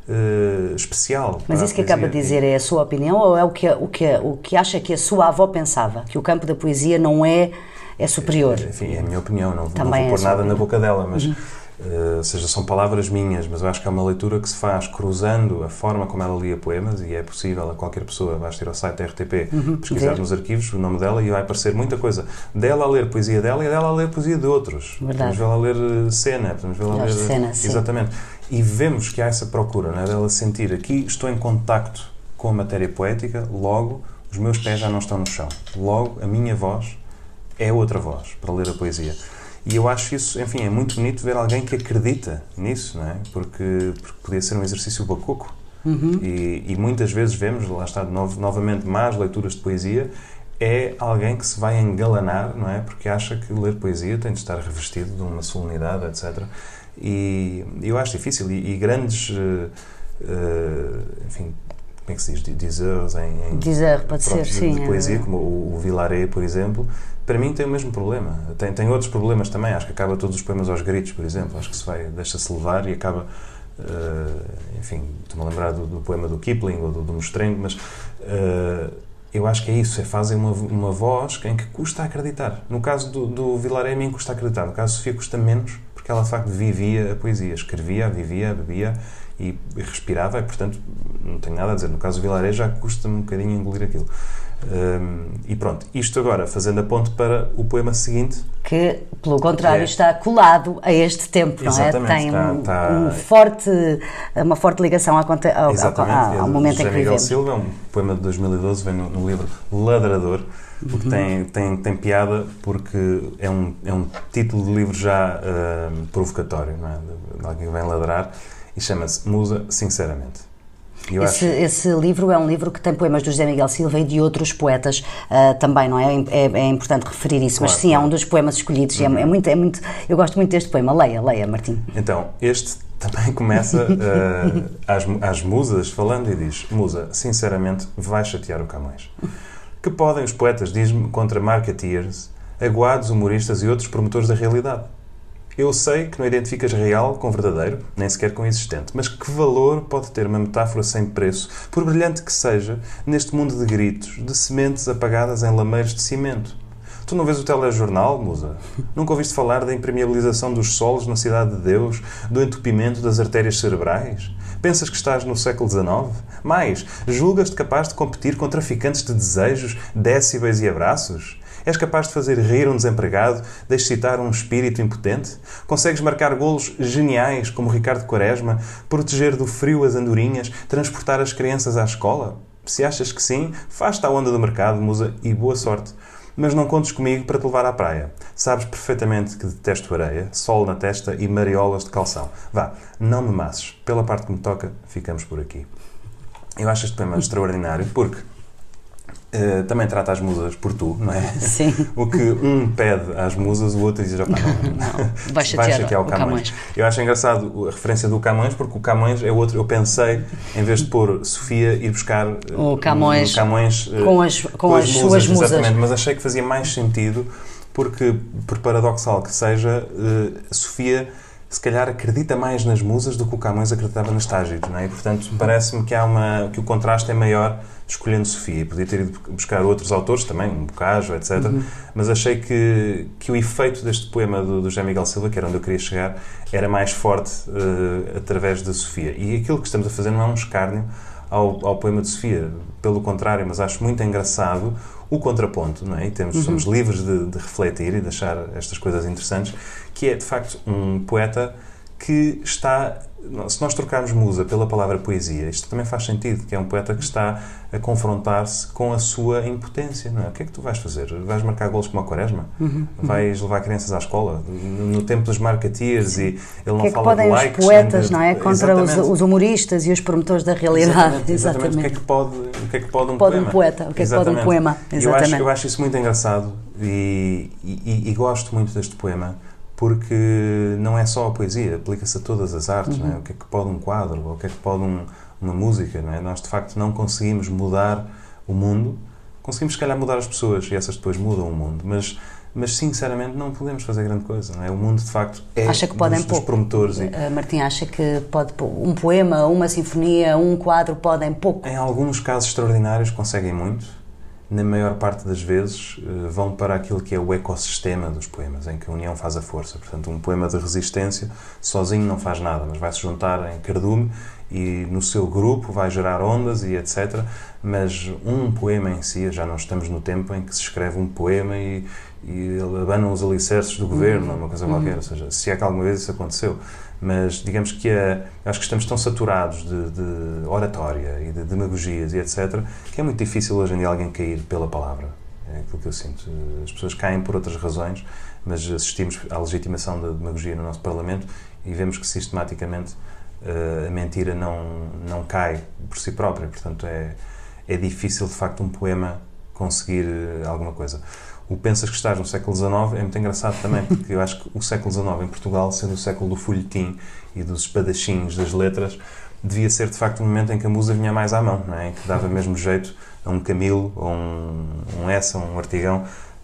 especial. Mas isso que acaba de dizer é a sua opinião ou é o que acha que a sua avó pensava? Que o campo da poesia não é superior? Enfim, é a minha opinião, não vou Também pôr nada na boca dela, mas... ou seja, são palavras minhas, mas eu acho que é uma leitura que se faz cruzando a forma como ela lia poemas, e é possível a qualquer pessoa, basta ir ao site da RTP, pesquisar nos arquivos o nome dela e vai aparecer muita coisa dela a ler poesia dela e dela a ler poesia de outros. Verdade. Podemos vê-la a ler cena, podemos vê-la a ler... Cena, sim. Exatamente. E vemos que há essa procura, não é? Dela sentir, aqui estou em contacto com a matéria poética, logo os meus pés já não estão no chão, logo a minha voz é outra voz para ler a poesia. E eu acho isso, enfim, é muito bonito ver alguém que acredita nisso, não é? Porque podia ser um exercício bacoco. E muitas vezes vemos, lá está novamente, más leituras de poesia, é alguém que se vai engalanar, não é? Porque acha que ler poesia tem de estar revestido de uma solenidade, etc. E eu acho difícil. E grandes, enfim, como é que se diz? Diseurs pode ser, sim. De poesia, como o Villaret, por exemplo, para mim tem o mesmo problema. Tem outros problemas também. Acho que acaba todos os poemas aos gritos, por exemplo. Acho que deixa-se levar e acaba... enfim, estou-me a lembrar do poema do Kipling ou do Mostrengo, mas eu acho que é isso. Fazem uma voz em que custa acreditar. No caso do Villaret, a mim custa acreditar. No caso de Sofia, custa menos, porque ela, de facto, vivia a poesia. Escrevia, vivia, bebia e respirava, e, portanto, não tenho nada a dizer. No caso do Villaret, já custa-me um bocadinho engolir aquilo. E pronto, isto agora fazendo a ponte para o poema seguinte, que pelo contrário está colado a este tempo, não é? Tem uma forte ligação ao momento em que vivemos. Miguel Silva, é um poema de 2012, vem no livro Ladrador, o que tem piada porque é um título de livro já provocatório, não é? De alguém que vem ladrar, e chama-se Musa Sinceramente. Esse livro é um livro que tem poemas do José Miguel Silva e de outros poetas também, não é? É importante referir isso, claro, mas sim, é um dos poemas escolhidos. É muito, eu gosto muito deste poema. Leia, Martim. Então, este também começa às musas falando e diz: Musa, sinceramente, vai chatear o Camões. Que podem os poetas, diz-me, contra marketeers, aguados, humoristas e outros promotores da realidade? Eu sei que não identificas real com verdadeiro, nem sequer com existente, mas que valor pode ter uma metáfora sem preço, por brilhante que seja, neste mundo de gritos, de sementes apagadas em lameiros de cimento? Tu não vês o telejornal, Musa? Nunca ouviste falar da impermeabilização dos solos na Cidade de Deus, do entupimento das artérias cerebrais? Pensas que estás no século XIX? Mais, julgas-te capaz de competir com traficantes de desejos, décibéis e abraços? És capaz de fazer rir um desempregado, de excitar um espírito impotente? Consegues marcar golos geniais, como Ricardo Quaresma, proteger do frio as andorinhas, transportar as crianças à escola? Se achas que sim, faz-te à onda do mercado, Musa, e boa sorte. Mas não contes comigo para te levar à praia. Sabes perfeitamente que detesto areia, sol na testa e mariolas de calção. Vá, não me masses. Pela parte que me toca, ficamos por aqui. Eu acho este poema extraordinário porque também trata as musas por tu, não é? Sim. O que um pede às musas, o outro diz, não, vai chatear que é o Camões. Eu acho engraçado a referência do Camões, porque o Camões é outro. Eu pensei, em vez de pôr Sofia, ir buscar o Camões com as suas musas. Exatamente, mas achei que fazia mais sentido, porque, por paradoxal que seja, Sofia se calhar acredita mais nas musas do que o Camões acreditava nas Tágidos, não é? E, portanto, parece-me que o contraste é maior escolhendo Sofia. Podia ter ido buscar outros autores também, um Boccaccio, etc. Mas achei que o efeito deste poema do José Miguel Silva, que era onde eu queria chegar, era mais forte através de Sofia. E aquilo que estamos a fazer não é um escárnio ao poema de Sofia, pelo contrário, mas acho muito engraçado o contraponto, não é? E somos livres de refletir e de achar estas coisas interessantes, que é, de facto, um poeta que está... Se nós trocarmos musa pela palavra poesia, isto também faz sentido, que é um poeta que está a confrontar-se com a sua impotência, não é? O que é que tu vais fazer? Vais marcar golos como a Quaresma? Vais levar crianças à escola? No tempo dos marketeers, e ele não fala de likes... O que é que podem os poetas, não é? Contra os humoristas e os promotores da realidade. Exatamente. O que é que pode um poeta? O que é que pode um poema? Exatamente. Eu acho isso muito engraçado e gosto muito deste poema, porque não é só a poesia, aplica-se a todas as artes, não é? O que é que pode um quadro, ou o que é que pode uma música, não é? Nós, de facto, não conseguimos mudar o mundo, conseguimos, se calhar, mudar as pessoas, e essas depois mudam o mundo, mas sinceramente, não podemos fazer grande coisa, não é? O mundo, de facto, é dos promotores. Martim, acha que pode um poema, uma sinfonia, um quadro podem pouco? Em alguns casos extraordinários conseguem muito. Na maior parte das vezes vão para aquilo que é o ecossistema dos poemas, em que a união faz a força. Portanto, um poema de resistência sozinho não faz nada, mas vai se juntar em cardume e no seu grupo vai gerar ondas e etc. Mas um poema em si, já não estamos no tempo em que se escreve um poema e abanam os alicerces do governo, uma coisa qualquer. Ou seja, se é que alguma vez isso aconteceu. Mas digamos que acho que estamos tão saturados de oratória e de demagogias e etc, que é muito difícil hoje em dia alguém cair pela palavra. É aquilo que eu sinto. As pessoas caem por outras razões, mas assistimos à legitimação da demagogia no nosso Parlamento e vemos que sistematicamente a mentira não cai por si própria. Portanto, é difícil de facto um poema conseguir alguma coisa. O Pensas que Estás no século XIX é muito engraçado também, porque eu acho que o século XIX em Portugal, sendo o século do folhetim e dos espadachins das letras, devia ser de facto um momento em que a musa vinha mais à mão, não é? Em que dava mesmo jeito a um Camilo, ou um Essa, um Artigão,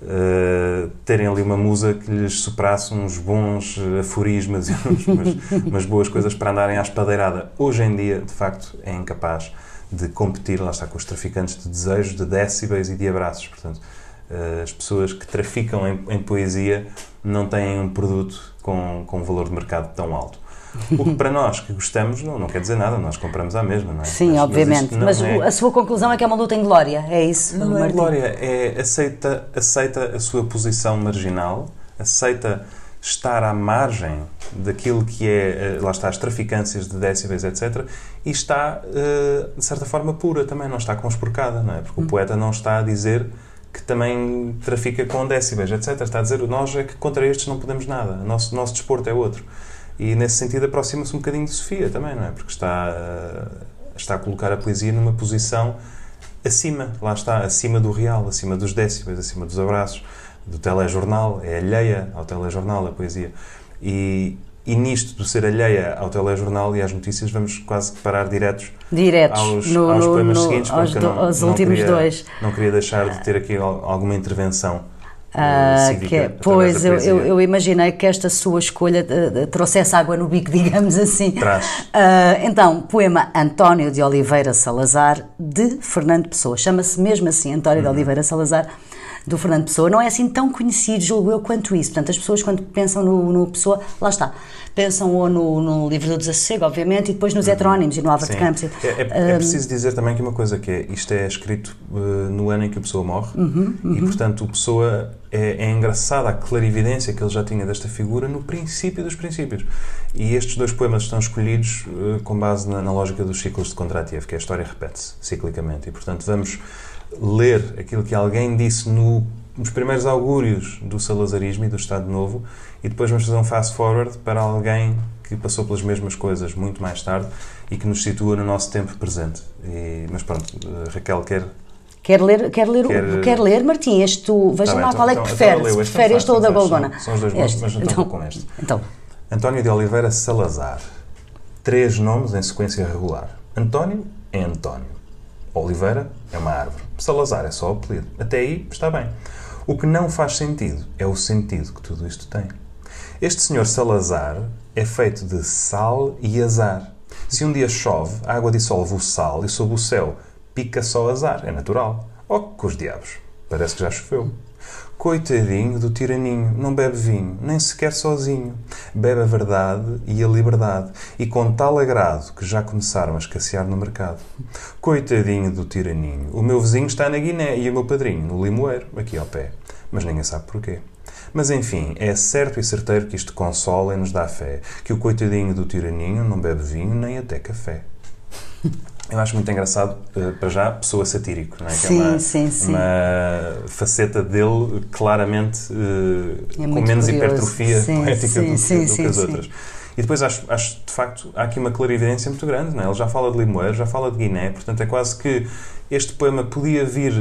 terem ali uma musa que lhes soprasse uns bons aforismas e umas boas coisas para andarem à espadeirada. Hoje em dia, de facto, é incapaz de competir, lá está, com os traficantes de desejos, de décibéis e de abraços. Portanto, as pessoas que traficam em poesia não têm um produto com um valor de mercado tão alto. O que para nós que gostamos não quer dizer nada, nós compramos à mesma, não é? Sim, obviamente, mas a sua conclusão é que é uma luta em glória, é isso? Não é glória, aceita a sua posição marginal, aceita estar à margem daquilo que é, lá está, as traficâncias de décibéis, etc. E está, de certa forma, pura também, não está conspurcada, não é? Porque o poeta não está a dizer que também trafica com décibéis, etc. Está a dizer, nós é que contra estes não podemos nada, o nosso desporto é outro. E nesse sentido aproxima-se um bocadinho de Sofia também, não é? Porque está a colocar a poesia numa posição acima, lá está, acima do real, acima dos décibéis, acima dos abraços, do telejornal, é alheia ao telejornal a poesia. E nisto, do ser alheia ao telejornal e às notícias, vamos quase parar diretos aos poemas seguintes, porque aos últimos dois. Não queria deixar de ter aqui alguma intervenção cívica. Pois, eu imaginei que esta sua escolha trouxesse água no bico, digamos assim. Traz. Então, poema António de Oliveira Salazar, de Fernando Pessoa. Chama-se mesmo assim, António de Oliveira Salazar, do Fernando Pessoa. Não é assim tão conhecido, julgo eu, quanto isso. Portanto, as pessoas, quando pensam no Pessoa, lá está, pensam ou no livro do Desassossego, obviamente, e depois nos heterónimos e no Álvaro de Campos. É preciso dizer também que uma coisa que isto é escrito no ano em que o Pessoa morre, e, portanto, o Pessoa é engraçada a clarividência que ele já tinha desta figura no princípio dos princípios. E estes dois poemas estão escolhidos com base na lógica dos ciclos de Kondratiev, que a história repete-se ciclicamente. E, portanto, vamos ler aquilo que alguém disse nos primeiros augúrios do salazarismo e do Estado Novo, e depois vamos fazer um fast forward para alguém que passou pelas mesmas coisas muito mais tarde e que nos situa no nosso tempo presente. Mas pronto, Raquel quer Quer ler, Martim, veja lá qual é que prefere. Se prefere este ou o da Golgona. São os dois bons, mas então vou com este. Então. António de Oliveira Salazar. 3 nomes em sequência regular. António é António. Oliveira é uma árvore. Salazar é só o apelido. Até aí está bem. O que não faz sentido é o sentido que tudo isto tem. Este senhor Salazar é feito de sal e azar. Se um dia chove, a água dissolve o sal e sob o céu pica só azar. É natural. Oh, com os diabos. Parece que já choveu. Coitadinho do tiraninho, não bebe vinho, nem sequer sozinho. Bebe a verdade e a liberdade, e com tal agrado que já começaram a escassear no mercado. Coitadinho do tiraninho, o meu vizinho está na Guiné e o meu padrinho no Limoeiro, aqui ao pé. Mas ninguém sabe porquê. Mas enfim, é certo e certeiro que isto consola e nos dá fé, que o coitadinho do tiraninho não bebe vinho nem até café. Eu acho muito engraçado, para já, pessoa satírico, não é? Sim, que é sim. uma faceta dele claramente com menos curioso. Hipertrofia poética do que as sim. outras. E depois acho, de facto, há aqui uma clarividência muito grande, não é? Ele já fala de Limoeiro, já fala de Guiné, portanto é quase que este poema podia vir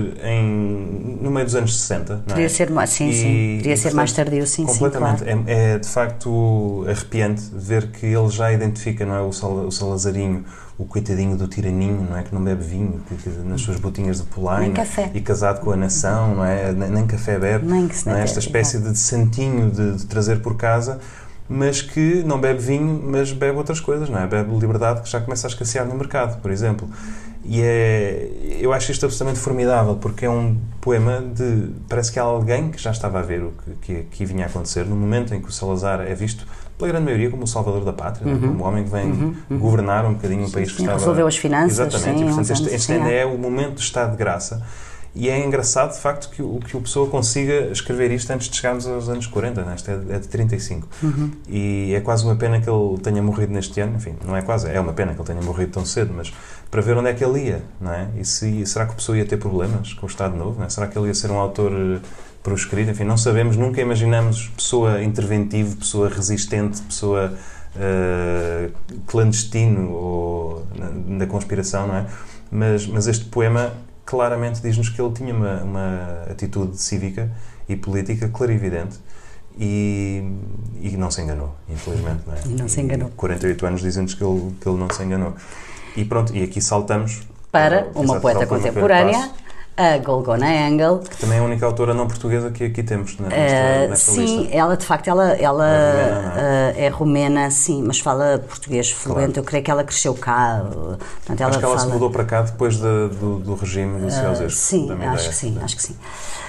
no meio dos anos 60, não é? Podia ser mais, podia ser mais tardio, completamente. Claro. É de facto arrepiante ver que ele já identifica, não é, o Salazarinho, o coitadinho do tiraninho, não é, que não bebe vinho, que nas suas botinhas de polaina e casado com a nação, não é, nem café bebe, não é? Esta espécie de santinho de trazer por casa, mas que não bebe vinho, mas bebe outras coisas, não é? Bebe liberdade, que já começa a escassear no mercado, por exemplo. E eu acho isto absolutamente formidável, porque é um poema parece que há alguém que já estava a ver o que vinha a acontecer no momento em que o Salazar é visto pela grande maioria como o salvador da pátria, como o homem que vem governar um bocadinho um país que estava... Resolveu as finanças. Exatamente, e portanto este ainda é o momento de estado de graça. E é engraçado, de facto, que o Pessoa consiga escrever isto antes de chegarmos aos anos 40, né? Isto é de 35. E é quase uma pena que ele tenha morrido neste ano. Enfim, não é quase, é uma pena que ele tenha morrido tão cedo, mas para ver onde é que ele ia, não é? E será que o Pessoa ia ter problemas com o Estado Novo? Não é? Será que ele ia ser um autor proscrito? Enfim, não sabemos, nunca imaginamos Pessoa interventivo, Pessoa resistente, Pessoa clandestino ou da conspiração, não é? Mas este poema claramente diz-nos que ele tinha uma atitude cívica e política clarividente e não se enganou, infelizmente, não é? Não se enganou. 48 anos dizem-nos que ele não se enganou. E pronto, e aqui saltamos para uma poeta contemporânea, a Golgona Engel, que também é a única autora não portuguesa que aqui temos nesta sim, lista. Ela de facto é romena, sim, mas fala português fluente. Claro. Eu creio que ela cresceu cá. Portanto, acho que ela se mudou para cá depois do regime do Ceausescu. Sim, acho que sim.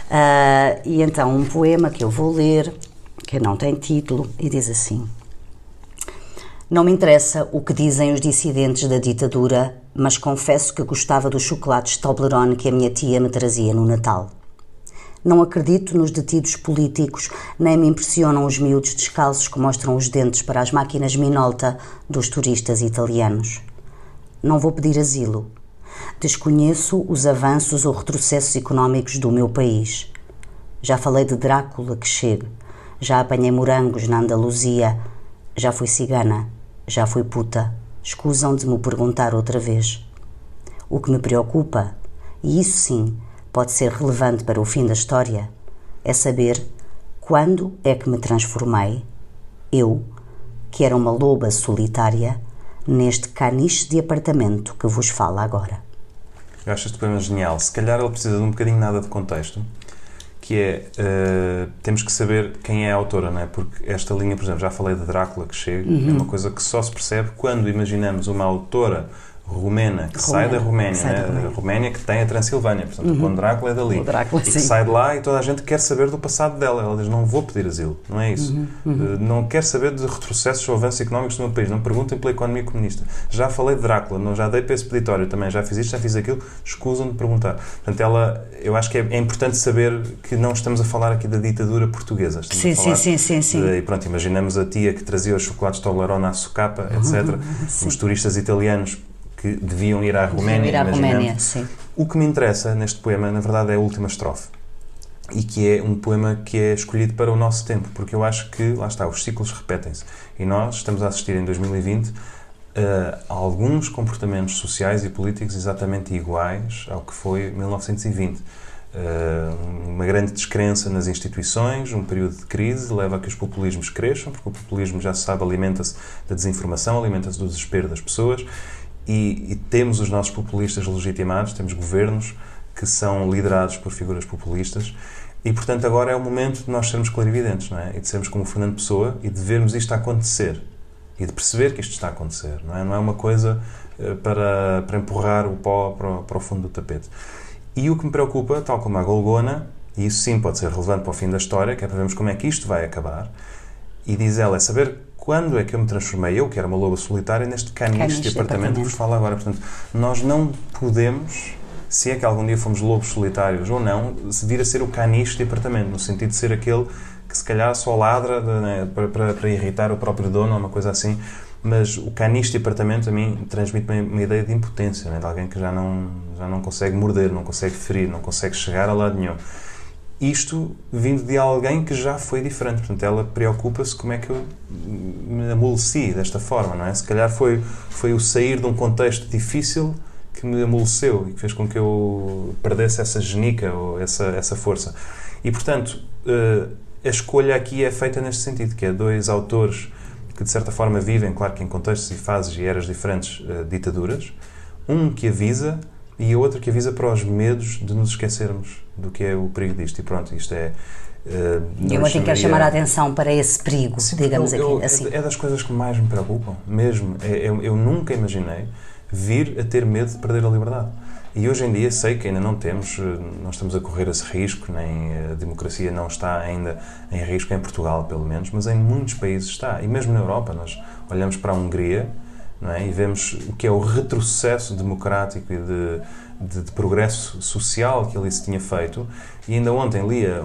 E então um poema que eu vou ler, que não tem título, e diz assim: não me interessa o que dizem os dissidentes da ditadura, mas confesso que gostava dos chocolates Toblerone que a minha tia me trazia no Natal. Não acredito nos detidos políticos, nem me impressionam os miúdos descalços que mostram os dentes para as máquinas Minolta dos turistas italianos. Não vou pedir asilo. Desconheço os avanços ou retrocessos económicos do meu país. Já falei de Drácula que chegue, já apanhei morangos na Andaluzia, já fui cigana, já fui puta. Escusam de me perguntar outra vez. O que me preocupa, e isso sim pode ser relevante para o fim da história, é saber quando é que me transformei, eu, que era uma loba solitária, neste caniche de apartamento que vos fala agora. Eu acho este poema genial. Se calhar ele precisa de um bocadinho nada de contexto, que é, temos que saber quem é a autora, não é? Porque esta linha, por exemplo, já falei de Drácula que chega, é uma coisa que só se percebe quando imaginamos uma autora romena que sai da Roménia, né? A Roménia que tem a Transilvânia, portanto o Conde Drácula é dali, Drácula, e que sai de lá e toda a gente quer saber do passado dela. Ela diz, não vou pedir asilo, não é isso. Não quero saber de retrocessos ou avanços económicos do meu país, não perguntem pela economia comunista. Já falei de Drácula, já dei para esse peditório também, já fiz isto, já fiz aquilo, escusam de perguntar. Portanto, eu acho que é importante saber que não estamos a falar aqui da ditadura portuguesa. Sim. E pronto, imaginamos a tia que trazia os chocolates Toblerone à socapa, etc. Os turistas italianos que deviam ir à Roménia, sim. O que me interessa neste poema, na verdade, é a última estrofe. E que é um poema que é escolhido para o nosso tempo, porque eu acho que, lá está, os ciclos repetem-se. E nós estamos a assistir em 2020 alguns comportamentos sociais e políticos exatamente iguais ao que foi 1920. Uma grande descrença nas instituições, um período de crise leva a que os populismos cresçam, porque o populismo, já se sabe, alimenta-se da desinformação, alimenta-se do desespero das pessoas, e temos os nossos populistas legitimados, temos governos que são liderados por figuras populistas, e portanto agora é o momento de nós sermos clarividentes, não é? E de sermos como o Fernando Pessoa e de vermos isto a acontecer e de perceber que isto está a acontecer, não é? Não é uma coisa para empurrar o pó para o fundo do tapete. E o que me preocupa, tal como a Golgona, e isso sim pode ser relevante para o fim da história, que é para vermos como é que isto vai acabar, e diz ela, é saber quando é que eu me transformei, eu que era uma loba solitária, neste caniche de apartamento que vos falo agora. Portanto, nós não podemos, se é que algum dia fomos lobos solitários ou não, vir a ser o caniche de apartamento, no sentido de ser aquele que se calhar só ladra para irritar o próprio dono ou uma coisa assim. Mas o caniche de apartamento a mim transmite uma ideia de impotência, né? De alguém que já não consegue morder, não consegue ferir, não consegue chegar a lado nenhum. Isto vindo de alguém que já foi diferente. Portanto, ela preocupa-se como é que eu me amoleci desta forma, não é? Se calhar foi o sair de um contexto difícil que me amoleceu e que fez com que eu perdesse essa genica ou essa força. E, portanto, a escolha aqui é feita neste sentido, que é dois autores que de certa forma vivem, claro que em contextos e fases e eras diferentes, ditaduras, um que avisa e outro que avisa para os medos de nos esquecermos do que é o perigo disto. E pronto, isto é... E eu ontem quero chamar a atenção para esse perigo, sim, digamos assim. É das coisas que mais me preocupam, mesmo. Eu nunca imaginei vir a ter medo de perder a liberdade. E hoje em dia sei que ainda não estamos a correr esse risco, nem a democracia não está ainda em risco, em Portugal pelo menos, mas em muitos países está. E mesmo na Europa, nós olhamos para a Hungria, não é? E vemos o que é o retrocesso democrático e de progresso social que ali se tinha feito. E ainda ontem lia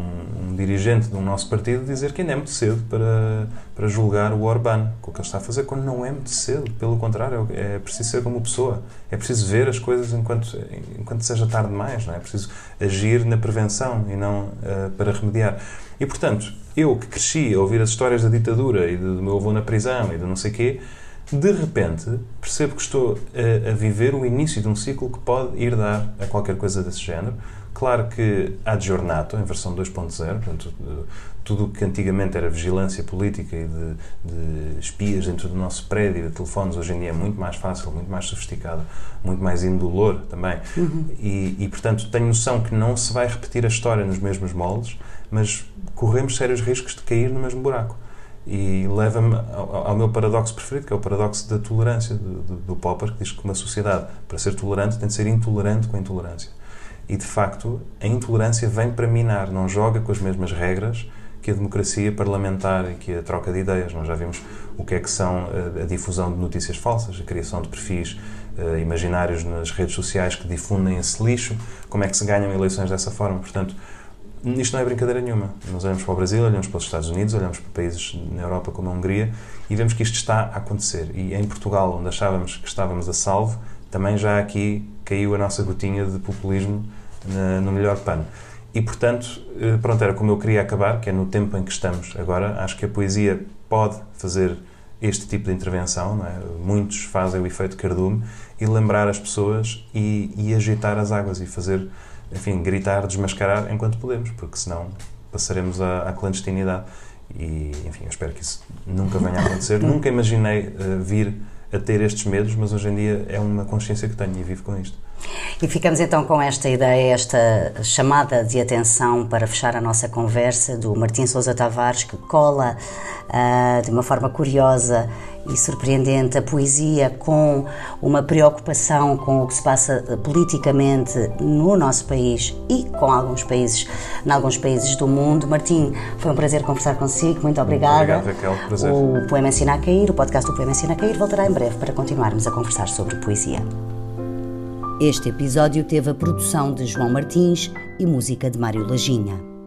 um dirigente do nosso partido dizer que ainda é muito cedo para julgar o Orbán, com o que ele está a fazer, quando não é muito cedo. Pelo contrário, é preciso ser como pessoa. É preciso ver as coisas enquanto seja tarde demais, não é? É preciso agir na prevenção e não para remediar. E, portanto, eu que cresci a ouvir as histórias da ditadura e do meu avô na prisão e de não sei quê, de repente percebo que estou a viver o início de um ciclo que pode ir dar a qualquer coisa desse género. Claro que há de Giornato, em versão 2.0, portanto, tudo o que antigamente era vigilância política e de espias dentro do nosso prédio, de telefones, hoje em dia é muito mais fácil, muito mais sofisticado, muito mais indolor também. E, portanto, tenho noção que não se vai repetir a história nos mesmos moldes, mas corremos sérios riscos de cair no mesmo buraco. E leva-me ao meu paradoxo preferido, que é o paradoxo da tolerância do Popper, que diz que uma sociedade, para ser tolerante, tem de ser intolerante com a intolerância. E, de facto, a intolerância vem para minar, não joga com as mesmas regras que a democracia parlamentar e que a troca de ideias. Nós já vimos o que é que são a difusão de notícias falsas, a criação de perfis imaginários nas redes sociais que difundem esse lixo, como é que se ganham eleições dessa forma. Portanto, isto não é brincadeira nenhuma. Nós olhamos para o Brasil, olhamos para os Estados Unidos, olhamos para países na Europa como a Hungria e vemos que isto está a acontecer. E em Portugal, onde achávamos que estávamos a salvo, também já aqui caiu a nossa gotinha de populismo no melhor pano. E, portanto, pronto, era como eu queria acabar, que é no tempo em que estamos agora. Acho que a poesia pode fazer este tipo de intervenção, não é? Muitos fazem o efeito cardume e lembrar as pessoas e agitar as águas e fazer, enfim, gritar, desmascarar enquanto podemos, porque senão passaremos à clandestinidade. E, enfim, eu espero que isso nunca venha a acontecer. Nunca imaginei vir a ter estes medos, mas hoje em dia é uma consciência que tenho e vivo com isto. E ficamos então com esta ideia, esta chamada de atenção para fechar a nossa conversa do Martim Sousa Tavares, que cola de uma forma curiosa e surpreendente a poesia com uma preocupação com o que se passa politicamente no nosso país e com alguns países do mundo. Martim, foi um prazer conversar consigo, muito obrigada. Obrigado, Raquel, prazer. O Poema Ensina a Cair, o podcast do Poema Ensina a Cair, voltará em breve para continuarmos a conversar sobre poesia. Este episódio teve a produção de João Martins e música de Mário Lajinha.